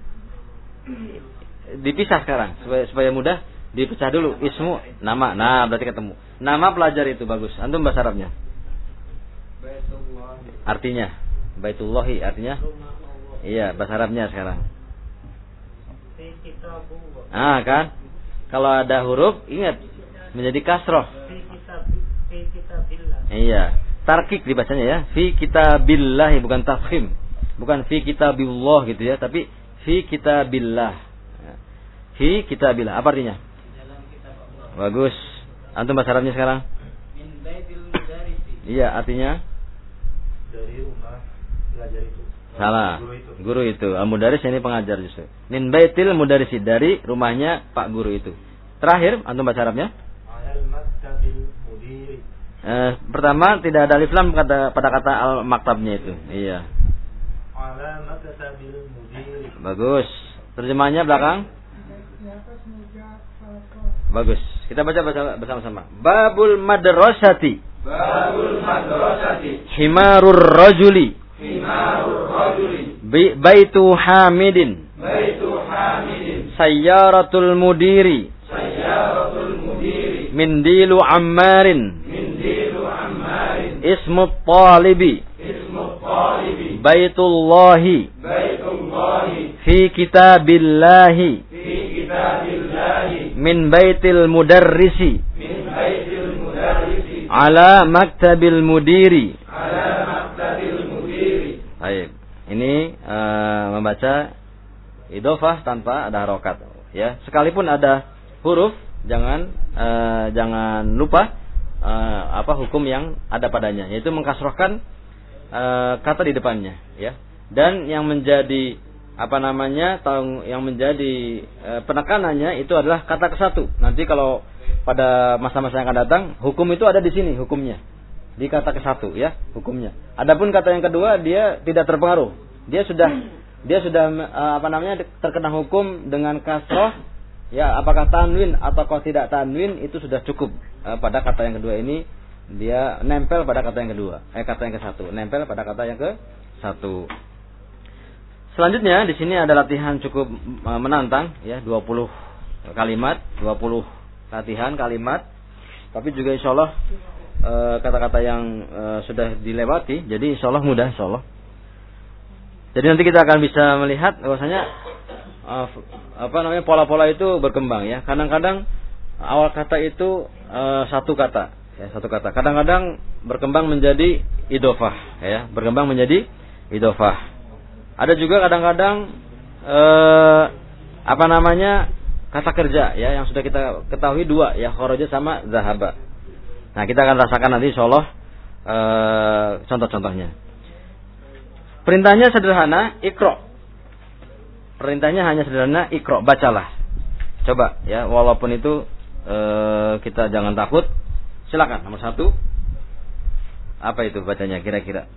Dipisah sekarang supaya, supaya mudah dipecah dulu. Ismu nama, nah berarti ketemu. Nama pelajar itu bagus. Antum bahasa Arabnya. Baitullah. Artinya Baitullahi artinya. Iya bahasa Arabnya sekarang. Fi kitabullah. Ah kan? Kalau ada huruf ingat menjadi kasroh. Fi kitab fi kitabillah. Iya. tarkik dibacanya ya. Fi kitabillah, bukan tafkhim. Bukan fi kitabillah gitu ya, tapi fi kitabillah. Fi kitabillah. Apa artinya? Dalam kitab Allah. Bagus. Antum bahasa Arabnya sekarang? Min baitil mudarisi. Iya, artinya Dari rumah belajar itu. salah. Guru itu. Guru itu. Al-mudaris ini pengajar justru. Min baitil mudarisi, dari rumahnya Pak Guru itu. Terakhir, antum baca Arabnya? Alal maktabil mudiri. Eh, pertama tidak ada alif lam pada pada kata al-maktabnya itu. Iya. Ala maktabil mudiri. Bagus. Terjemahnya belakang? Di atas meja kepala sekolah. Bagus. Kita baca bersama-sama. Babul madrasati. Babul madrasati. Himarur rajuli. Himarur rajuli. Bi- Baitu hamidin. Baitu hamidin. Sayyaratul mudiri. Sayyaratul mudiri. Mindilu ammarin. Mindilu ammarin. Ismu talibi. Ismu talibi. Baitullahi. Baitullahi. Fi kitabillahi. Fi kitabillahi. Min baitil mudarrisi. Min baitil mudarrisi. Ala maktabil mudiri. Ala maktabil mudiri. Baik. Ini uh, membaca idhofah tanpa ada harokat ya. Sekalipun ada huruf, jangan uh, jangan lupa uh, apa hukum yang ada padanya, yaitu mengkasrohkan uh, kata di depannya ya. Dan yang menjadi apa namanya tang, yang menjadi uh, penekanannya itu adalah kata kesatu. Nanti kalau pada masa-masa yang akan datang, hukum itu ada di sini hukumnya. Di kata kesatu ya hukumnya. Adapun kata yang kedua dia tidak terpengaruh. Dia sudah dia sudah uh, apa namanya terkena hukum dengan kasroh ya, apakah tanwin ataukah tidak tanwin itu sudah cukup. Uh, pada kata yang kedua ini dia nempel pada kata yang kedua, eh kata yang ke satu, nempel pada kata yang ke satu. Selanjutnya di sini ada latihan cukup uh, menantang ya, dua puluh kalimat, dua puluh latihan kalimat. Tapi juga insyaallah kata-kata yang uh, sudah dilewati, jadi insyaallah mudah insyaallah. Jadi nanti kita akan bisa melihat bahwasanya uh, apa namanya pola-pola itu berkembang ya. Kadang-kadang awal kata itu uh, satu kata, ya satu kata. Kadang-kadang berkembang menjadi idhofah, ya, berkembang menjadi idhofah. Ada juga kadang-kadang uh, apa namanya kata kerja ya yang sudah kita ketahui dua ya, kharaja sama zahaba. Nah, kita akan rasakan nanti insyaallah e, contoh-contohnya. Perintahnya sederhana, ikra. Perintahnya hanya sederhana, ikra, bacalah. Coba ya, walaupun itu e, kita jangan takut. Silakan nomor satu. Apa itu bacanya kira-kira?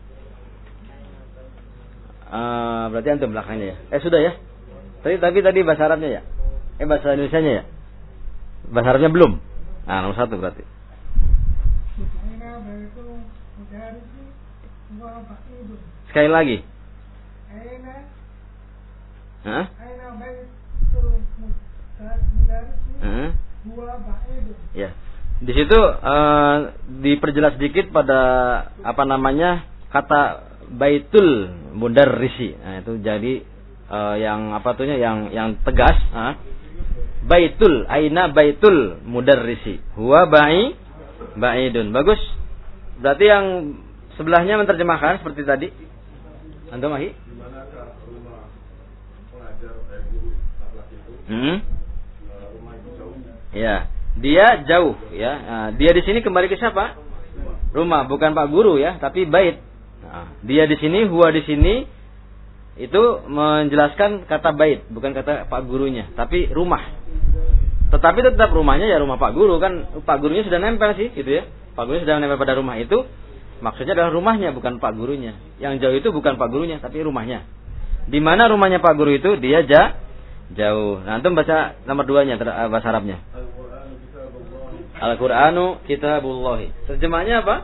E, berarti antum belakangnya ya. Eh sudah ya. Tadi tapi tadi bahasa Arabnya ya. Eh bahasa Indonesianya ya. Bahasa Arabnya belum. Nah, nomor satu berarti. Aina baitu mudarisi wa ba'idun. Sekali lagi. Aina Hah? Aina baitu mudarisi Hah? wa ba'idun. Ya. Di situ uh, diperjelas sedikit pada apa namanya kata baitul mudarrisi. Nah, itu jadi uh, yang apa tuhnya yang yang tegas, uh. Baitul, aina baitul mudarrisi. Huwa ba'i ba'idun. Bagus. Berarti yang sebelahnya menerjemahkan seperti tadi. Antum Ahi? Di manakah rumah pengajar eh, guru laki-laki itu? Hmm? Uh, rumah itu jauh. Ya, dia jauh ya. Nah, dia di sini kembali ke siapa? Rumah, bukan Pak Guru ya, tapi bait. Nah, dia di sini, huwa di sini itu menjelaskan kata bait, bukan kata Pak Gurunya, tapi rumah. Tetapi tetap rumahnya ya rumah Pak Guru kan, Pak Gurunya sudah nempel sih gitu ya. Pak Gurunya sudah nempel pada rumah itu. Maksudnya adalah rumahnya, bukan Pak Gurunya. Yang jauh itu bukan Pak Gurunya, tapi rumahnya. Di mana rumahnya Pak Guru itu? Dia ja, jauh. Nah, antum baca nomor duanya bahasa Arabnya. Al-Qur'anu kitabullahi. Terjemahnya apa?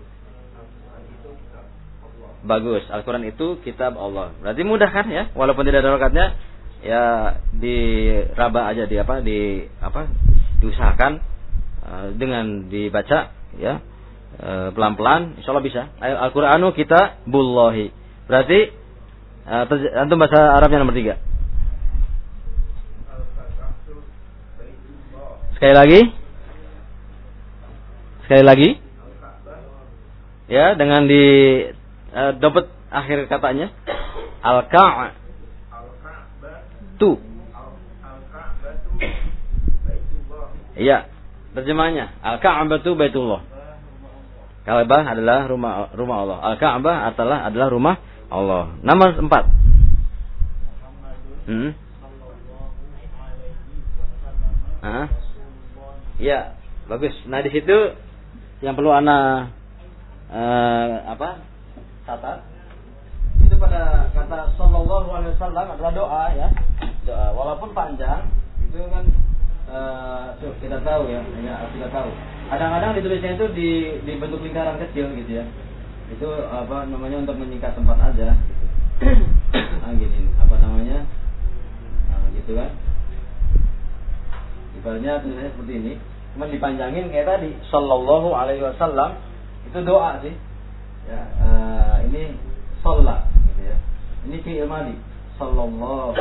Bagus. Al-Quran itu kitab Allah. Berarti mudah kan ya? Walaupun tidak ada harokatnya, ya diraba aja, di apa? Di apa? Diusahakan uh, dengan dibaca ya. Uh, pelan-pelan insyaallah bisa. Al-Qur'anu kitabullahi. Berarti uh, terj- antum bahasa Arabnya nomor tiga. Sekali lagi. Sekali lagi. Ya, dengan di uh, dobet akhir katanya. Al-Ka' tu. Iya, terjemahnya Al-Ka'batu Baitullah. Ka'bah adalah rumah rumah Allah. Al-Ka'bah adalah adalah rumah Allah. Nomor empat. Hmm. Ah. Ya, bagus. Nah, di situ yang perlu ana uh, apa? Catat. Itu pada kata sallallahu alaihi wasallam adalah doa ya. Doa walaupun panjang, itu kan uh, kita tahu ya, ya kita tahu. Kadang-kadang ditulisnya itu di di bentuk lingkaran kecil gitu ya. Itu apa namanya untuk menyingkat tempat aja gitu. Nah, gini, apa namanya? Nah, gitu kan. Ibaratnya tulisannya seperti ini, cuma dipanjangin kayak tadi sallallahu alaihi wasallam. Itu doa sih. Ya, uh, ini shalla gitu ya. Ini fi'il madhi. Sallallahu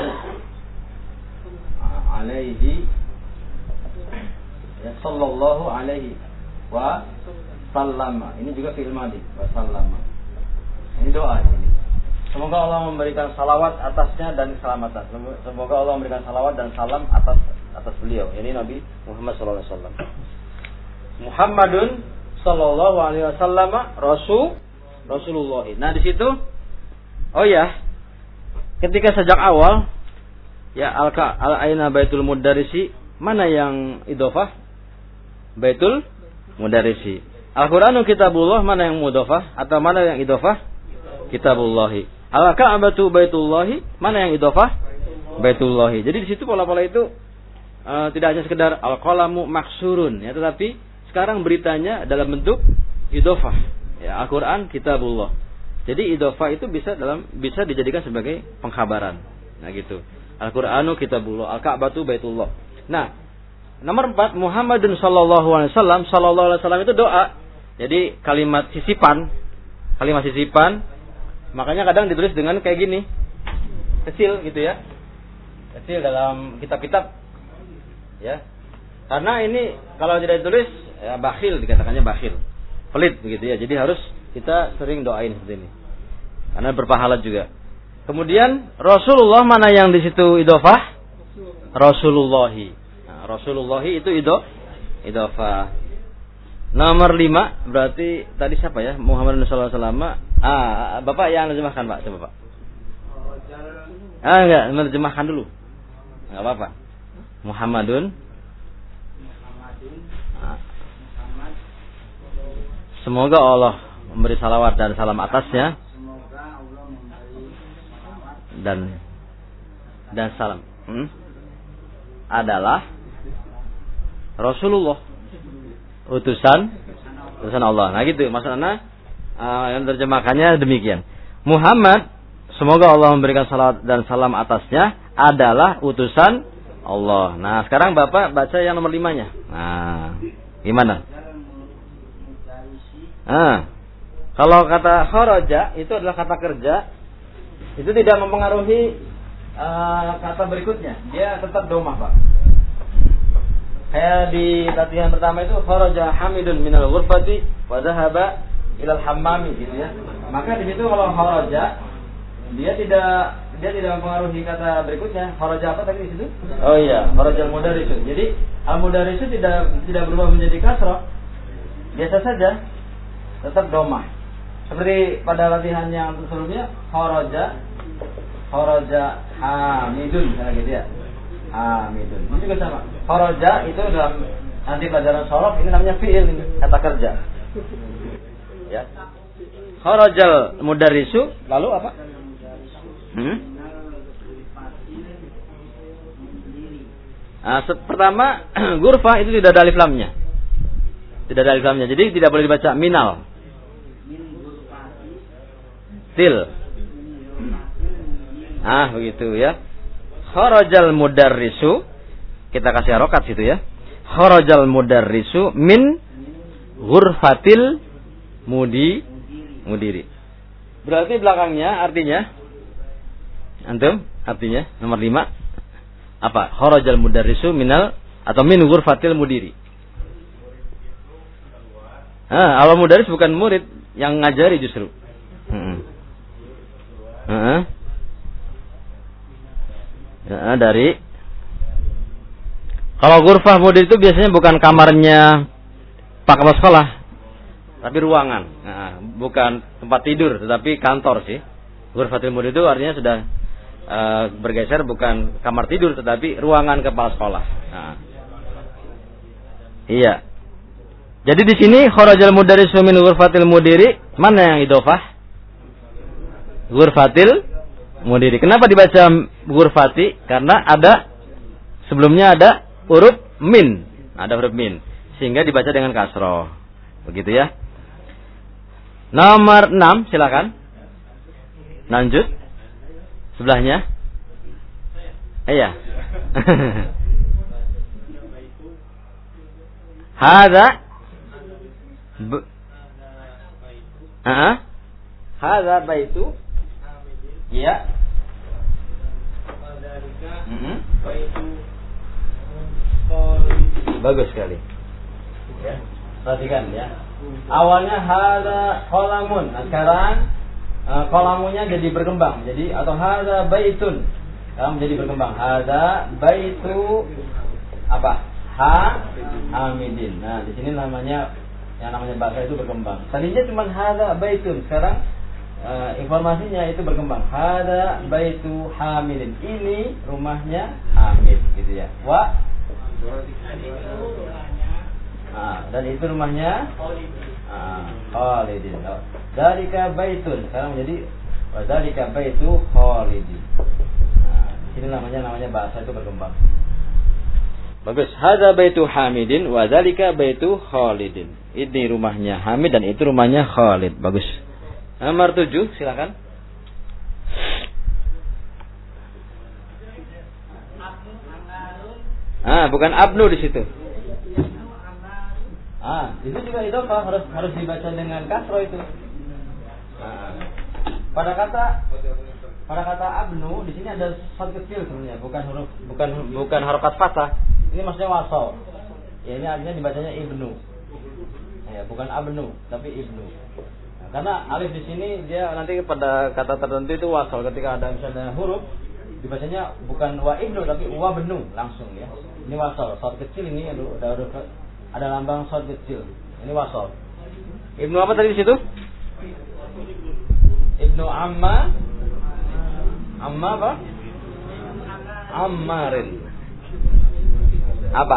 alaihi ya, sallallahu alaihi wa sallama. Ini juga fi'il madhi, wa sallama. Ini doa ini. Semoga Allah memberikan salawat atasnya dan keselamatan. Semoga Allah memberikan salawat dan salam atas atas beliau. Ini Nabi Muhammad sallallahu alaihi wasallam. Muhammadun sallallahu alaihi wasallam rasul Rasulullah. Nah, di situ oh ya, ketika sejak awal ya al-ka al-aina baitul mudarrisi, mana yang idhofah? Baitul mudarrisi. Al-Qur'anu kitabullah, mana yang mudhofah atau mana yang idhofah? Kitabullahi. Al-Ka'batu baitullahi, mana yang idhofah? Baitullahi. Jadi di situ pola-pola itu uh, tidak hanya sekedar al-qalamu maksurun ya, tetapi sekarang beritanya dalam bentuk idhofah. Ya, Al-Qur'an kitabullah. Jadi idhofah itu bisa dalam bisa dijadikan sebagai pengkhabaran. Nah gitu. Al-Qur'anu kitabullah, al-Ka'batu baitullah. Nah, nomor empat, Muhammadun sallallahu alaihi wasallam. Sallallahu alaihi wasallam itu doa. Jadi kalimat sisipan, kalimat sisipan. Makanya kadang ditulis dengan kayak gini, kecil gitu ya, kecil dalam kitab-kitab, ya. Karena ini kalau tidak ditulis, ya bakhil, dikatakannya bakhil, pelit begitu ya. Jadi harus kita sering doain seperti ini, karena berpahala juga. Kemudian Rasulullah, mana yang di situ idhofah? Rasulullahi. Nah, Rasulullahi itu ido, idhofah. Nomor lima, berarti tadi siapa ya? Muhammad sallallahu alaihi wasallam. Ah, Bapak yang menerjemahkan, Pak, coba Pak. Ah, enggak, menerjemahkan dulu. Enggak apa-apa. Muhammadun. Ah. Semoga Allah memberi salawat dan salam atasnya. Dan dan salam. Hmm? Adalah Rasulullah. Utusan utusan Allah. Nah gitu maksudnya uh, yang terjemahkannya demikian. Muhammad, semoga Allah memberikan salawat dan salam atasnya, adalah utusan Allah. Nah sekarang Bapak baca yang nomor limanya. Nah gimana? Nah, kalau kata kharaja itu adalah kata kerja, itu tidak mempengaruhi uh, kata berikutnya. Dia tetap domah, Pak. Kayak di latihan pertama itu kharaja Hamidun minal ghurfati wa dhahaba ilal hammami gitu ya. Maka di situ kalau kharaja dia tidak dia tidak mempengaruhi kata berikutnya. Kharaja apa tadi di situ? Oh iya, kharajal mudarrisu. Jadi al mudarrisu tidak tidak berubah menjadi kasrah. Biasa saja. Tetap domah. Seperti pada latihan yang sebelumnya kharaja kharaja Hamidun kayak gitu ya. Hamidun. Ini juga sama. Kharaja itu dalam nanti pelajaran shorof ini namanya fi'il, ini kata kerja. Ya. Kharajal mudarrisu, lalu apa? Hmm? Nah, pertama ghurfah itu tidak ada alif lamnya. Tidak ada alif lamnya. Jadi tidak boleh dibaca minal. Til. Ah, begitu ya. Kharajal mudarrisu, kita kasih harokat situ ya. Kharajal mudarrisu min ghurfatil mudi mudiri. Berarti belakangnya artinya antum artinya nomor lima apa? Kharajal mudarrisu minal atau min ghurfatil mudiri. Ah, al mudarris bukan murid, yang ngajari justru. Heeh. Heeh. Ya, dari kalau ghurfah mudir itu biasanya bukan kamarnya Pak Kepala Sekolah, tapi ruangan. Nah, bukan tempat tidur, tetapi kantor sih. Ghurfatul mudir itu artinya sudah uh, bergeser, bukan kamar tidur, tetapi ruangan kepala sekolah. Nah. Iya. Jadi di sini kharajal mudarrisu min ghurfatil mudiri, mana yang idhofah? Ghurfatil mudiri. Kenapa dibaca ghurfati? Karena ada sebelumnya ada huruf min, ada huruf min, sehingga dibaca dengan kasroh. Begitu ya. Nomor enam, silakan. Lanjut. Sebelahnya. Iya. Hada B- Ah, hada baitu. Iya. Mm-hmm. Bagus sekali. Ya, perhatikan ya. Awalnya hada kolamun. Nah, sekarang uh, kolamunya jadi berkembang. Jadi atau hada baitun. Sekarang menjadi berkembang. Hada baitu apa? Ha hamidin. Nah, di sini namanya yang namanya bahasa itu berkembang. Tadinya cuma hada baitun. Sekarang uh, informasinya itu berkembang. Hada baitu hamidin. Ini rumahnya Hamid gitu ya. Wa Nah, dan itu rumahnya ah, Khalidin. Dzalika baitun. Sekarang menjadi dzalika baitu Khalidin. Nah, di sini namanya namanya bahasa itu berkembang. Bagus. Hadza baitu Hamidin wa dzalika baitu Khalidin. Ini rumahnya Hamid dan itu rumahnya Khalid. Bagus. Nomor tujuh, silakan. Ah, bukan abnu di situ. Ah, itu juga idhofah, harus harus dibaca dengan kasroh itu. Nah, pada kata pada kata abnu di sini ada shad kecil sebenarnya, bukan huruf bukan bukan harokat fathah. Ini maksudnya wasal. Ya, ini artinya dibacanya ibnu. Ya, bukan abnu tapi ibnu. Nah, karena alif di sini dia nanti pada kata tertentu itu wasal, ketika ada misalnya huruf dibacanya bukan wa ibnu tapi wa benu langsung ya. Ini wasal, shad kecil ini ada huruf ada lambang shad kecil. Ini wasal. Ibnu apa tadi di situ? Ibnu Amma. Amma apa? Ammarin. Apa?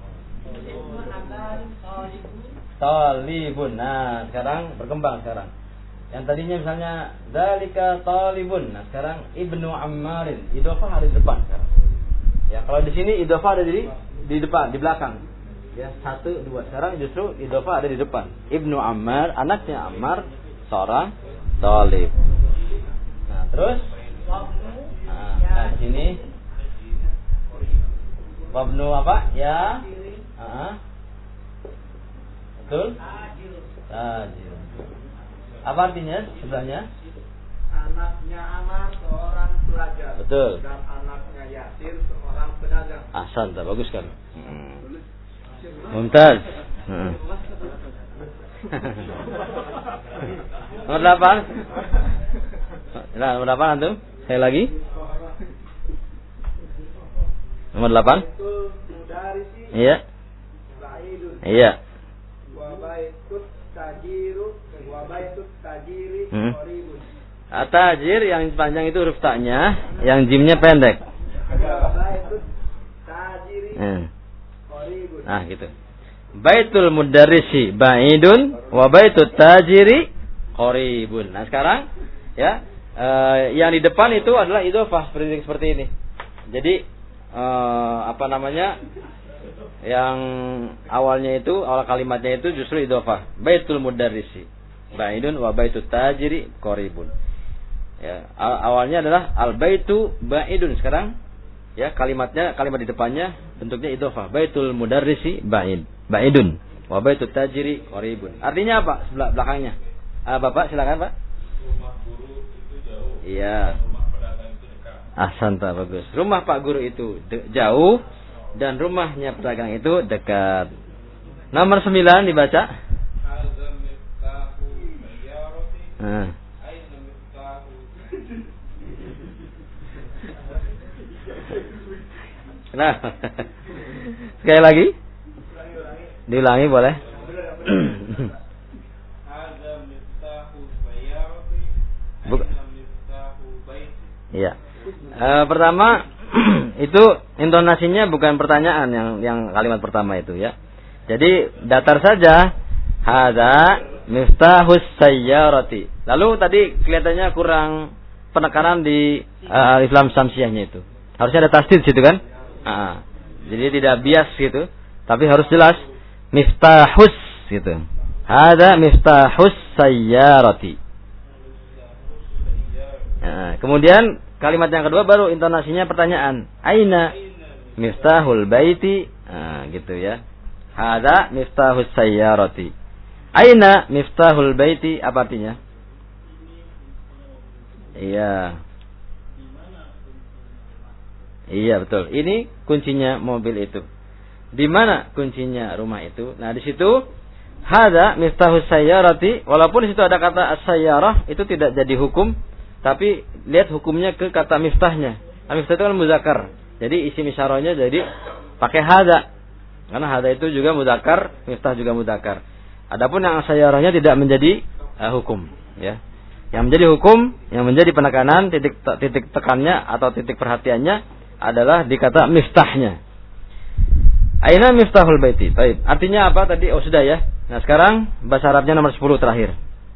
Talibun. Nah, sekarang berkembang sekarang. Yang tadinya misalnya dzalika talibun. Nah, sekarang Ibnu Ammarin. Idhofah ada di depan sekarang. Ya, kalau di sini idhofah ada di di depan, di belakang. Ya, satu, dua. Sekarang justru idhofah ada di depan. Ibnu Ammar, anaknya Ammar, seorang talib. Nah, terus nah, nah di sini wabnu apa? Ya. Heeh. Betul? Tajir. Apa artinya sebelahnya? Anaknya Amar seorang pelajar. Betul. Dan anaknya Yasir seorang pedagang. Ahsan, bagus kan? Hmm. Mumtaz. Hmm. Nomor delapan. Nah, nomor delapan antum? Saya lagi. Nomor delapan. Iya. Iya. Wabaitut tajiru, wabaitut tajiri Hmm. qaribun. Tajir yang panjang itu huruf taknya, yang jimnya pendek. Wabaitut tajiri Hmm. qaribun. Nah, gitu. Baitul mudarrisi ba'idun wa baitut tajiri qaribun. Nah, sekarang ya, eh, yang di depan itu adalah idhofah seperti seperti ini. Jadi eh, apa namanya? Yang awalnya itu, awal kalimatnya itu justru idhofah. Baitul mudarrisi ba'idun wa baitut tajiri qaribun. Ya, awalnya adalah al baitu ba'idun. Sekarang ya, kalimatnya, kalimat di depannya bentuknya idhofah. Baitul mudarrisi ba'id, ba'idun wa baitut tajiri qaribun. Artinya apa? Sebelah belakangnya. Ah, Bapak silakan, Pak. Rumah guru itu jauh. Iya. Rumah pedagang itu dekat. Ahsanta, bagus. Rumah Pak Guru itu de- jauh dan rumahnya pedagang itu dekat. Nomor sembilan dibaca. Hazam miftahu Nah. Nah. Sekali lagi. Diulangi boleh. Bukan. Iya. E, pertama itu intonasinya bukan pertanyaan yang yang kalimat pertama itu ya. Jadi datar saja. Hadza miftahus sayyarati. Lalu tadi kelihatannya kurang penekanan di uh, alif lam samsiahnya itu. Harusnya ada tasdid situ kan? Uh, jadi tidak bias gitu, tapi harus jelas miftahus gitu. Hadza miftahus sayyarati. Uh, kemudian kalimat yang kedua baru intonasinya pertanyaan. Aina miftahul baiti? Uh, gitu ya. Hadza miftahus sayyarati. Aina miftahul baiti, apa artinya? Iya. Iya betul. Ini kuncinya mobil itu. Di mana kuncinya rumah itu? Nah, di situ hadza miftahus sayyarati, walaupun di situ ada kata as-sayyarah, itu tidak jadi hukum, tapi lihat hukumnya ke kata miftahnya. Miftah itu kan muzakkar. Jadi isim isyarahnya jadi pakai hadza. Karena hadza itu juga muzakkar, miftah juga muzakkar. Adapun yang sayyarahnya tidak menjadi uh, hukum, ya. Yang menjadi hukum, yang menjadi penekanan, titik titik tekannya atau titik perhatiannya adalah di kata miftahnya. Aina miftahul baiti. Baik. Artinya apa tadi? Oh sudah ya. Nah sekarang bahasa Arabnya nomor sepuluh terakhir.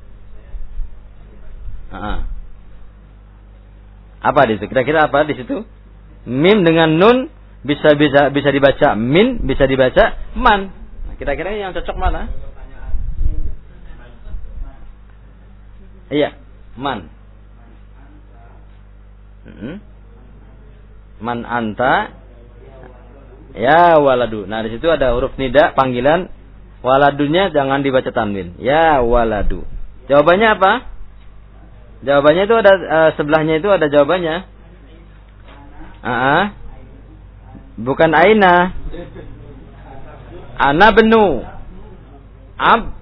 Nah, apa di situ? Kira-kira apa di situ? Mim dengan nun bisa bisa bisa dibaca min, bisa dibaca man. Nah, kira-kira yang cocok mana? Iya, man. Hmm. Man anta ya waladu. Nah, di situ ada huruf nida panggilan, waladunya jangan dibaca tanwin. Ya waladu. Jawabannya apa? Jawabannya itu ada uh, sebelahnya itu ada jawabannya. Uh-uh. Bukan aina. Ana benu. Ab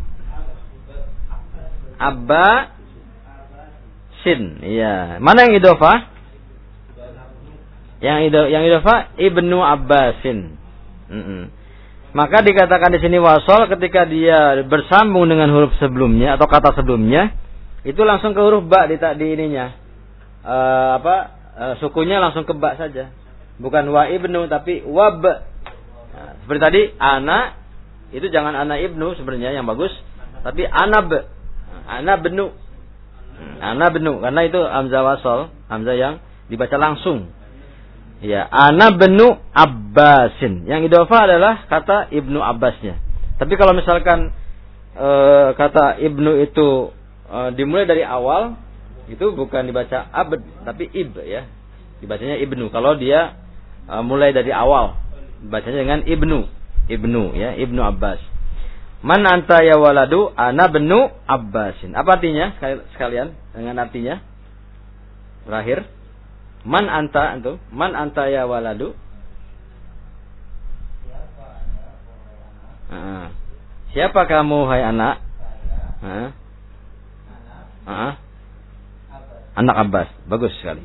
Abba sin. Iya. Mana yang idhofah? Yang ido yang idhofah Ibnu Abbasin. Mm-mm. Maka dikatakan di sini wasol ketika dia bersambung dengan huruf sebelumnya atau kata sebelumnya, itu langsung ke huruf ba di, di ininya. E, apa? E, sukunya langsung ke ba saja. Bukan wa ibnu tapi wab. Nah, seperti tadi ana itu jangan ana ibnu sebenarnya yang bagus, tapi anab. Ana benu. Ana benu karena itu hamzah wasol, hamzah yang dibaca langsung. Ya, ana benu Abbasin. Yang idhofah adalah kata Ibnu Abbasnya. Tapi kalau misalkan e, kata Ibnu itu e, dimulai dari awal, itu bukan dibaca abd tapi ib ya. Dibacanya Ibnu. Kalau dia e, mulai dari awal, bacanya dengan Ibnu. Ibnu ya, Ibnu Abbas. Man anta ya waladu ana benu Abbasin. Apa artinya sekalian dengan artinya? Terakhir. Man anta itu, man anta ya waladu. Uh, siapa kamu hai anak? Uh, uh, anak Abbas. Bagus sekali.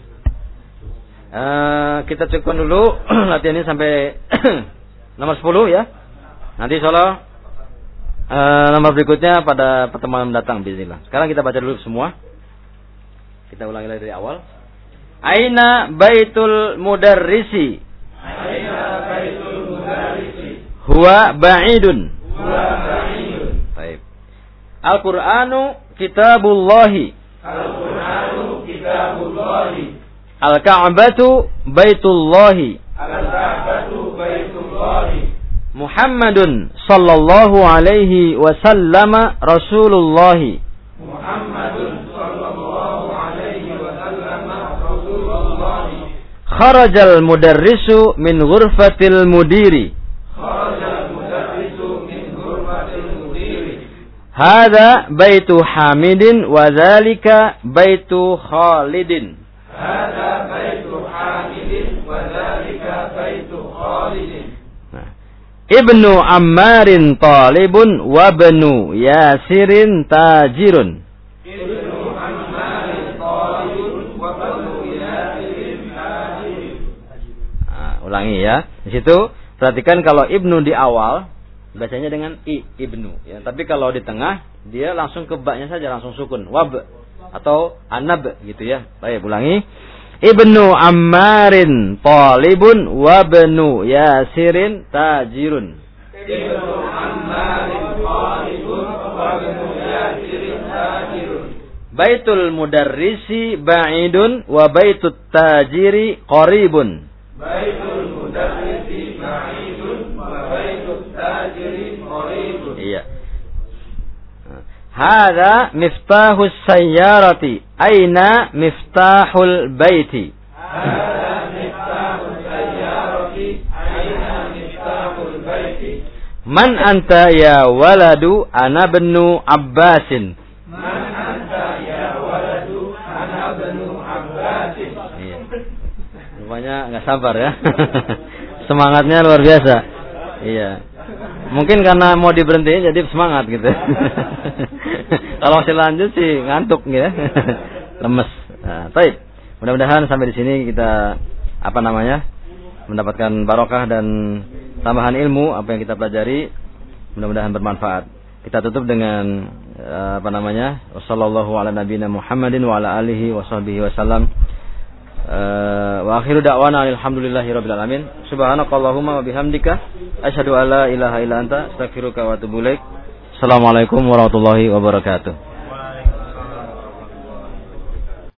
Uh, kita cukupkan dulu latihan ini sampai nomor sepuluh ya. Nanti insyaallah Uh, nomor berikutnya pada pertemuan mendatang bismillah. Sekarang kita baca dulu semua. Kita ulangi lagi dari awal. Aina baitul mudarrisi? Aina baitul mudarrisi? Huwa ba'idun. Huwa ba'idun. Baik. Al-Qur'anu kitabullahi. Al-Qur'anu kitabullahi. Al-Ka'batu baitullahi. Al-Ka'batu baitullahi. Muhammadun sallallahu alaihi wasallam Rasulullah. Muhammadun sallallahu alaihi wasallam Rasulullah. Kharajal mudarrisu min ghurfatil mudiri. Kharajal mudarrisu min ghurfatil mudiri. Hadza baitu Hamidin wa dzalika baitu Khalidin. Hadza baitu Hamidin wa dzalika baitu Khalidin. Ibnu Ammarin talibun wa ibnu Yasirin tajirun. Ibnu Ulangi ya. Di situ perhatikan kalau ibnu di awal bacanya dengan i, ibnu ya. Tapi kalau di tengah dia langsung ke ba-nya saja, langsung sukun. Wab atau anab gitu ya. Baik, ulangi. Ibnu Ammarin talibun wabnu Yasirin tajirun. Ibnu Ammarin talibun wabnu Yasirin tajirun. Baitul mudarrisi ba'idun wa baitut tajiri qaribun. Baitul mudarrisi ba'idun wa baitut tajiri qaribun. Iya. Hadza miftahus sayyarati. Aina miftahul baiti? Hadza miftahus sayyarati. Aina miftahul baiti? Man anta ya waladu ana ibnu Abbasin. Man anta ya waladu ana ibnu Abbasin. Iya. Rupanya enggak sabar ya. Semangatnya luar biasa. Iya. Mungkin karena mau diberhentiin jadi semangat gitu. Kalau masih lanjut sih ngantuk gitu. Lemes. Nah, baik. Mudah-mudahan sampai di sini kita apa namanya? Mendapatkan barokah dan tambahan ilmu apa yang kita pelajari. Mudah-mudahan bermanfaat. Kita tutup dengan apa namanya? Wassallallahu ala nabiyina Muhammadin wa ala alihi wa sahbihi wasallam. Wa akhiru da'wana alhamdulillahirabbil alamin. Subhanakallahumma wa bihamdika asyhadu an la ilaha illa anta astaghfiruka wa atubu ilaik. Assalamualaikum warahmatullahi wabarakatuh.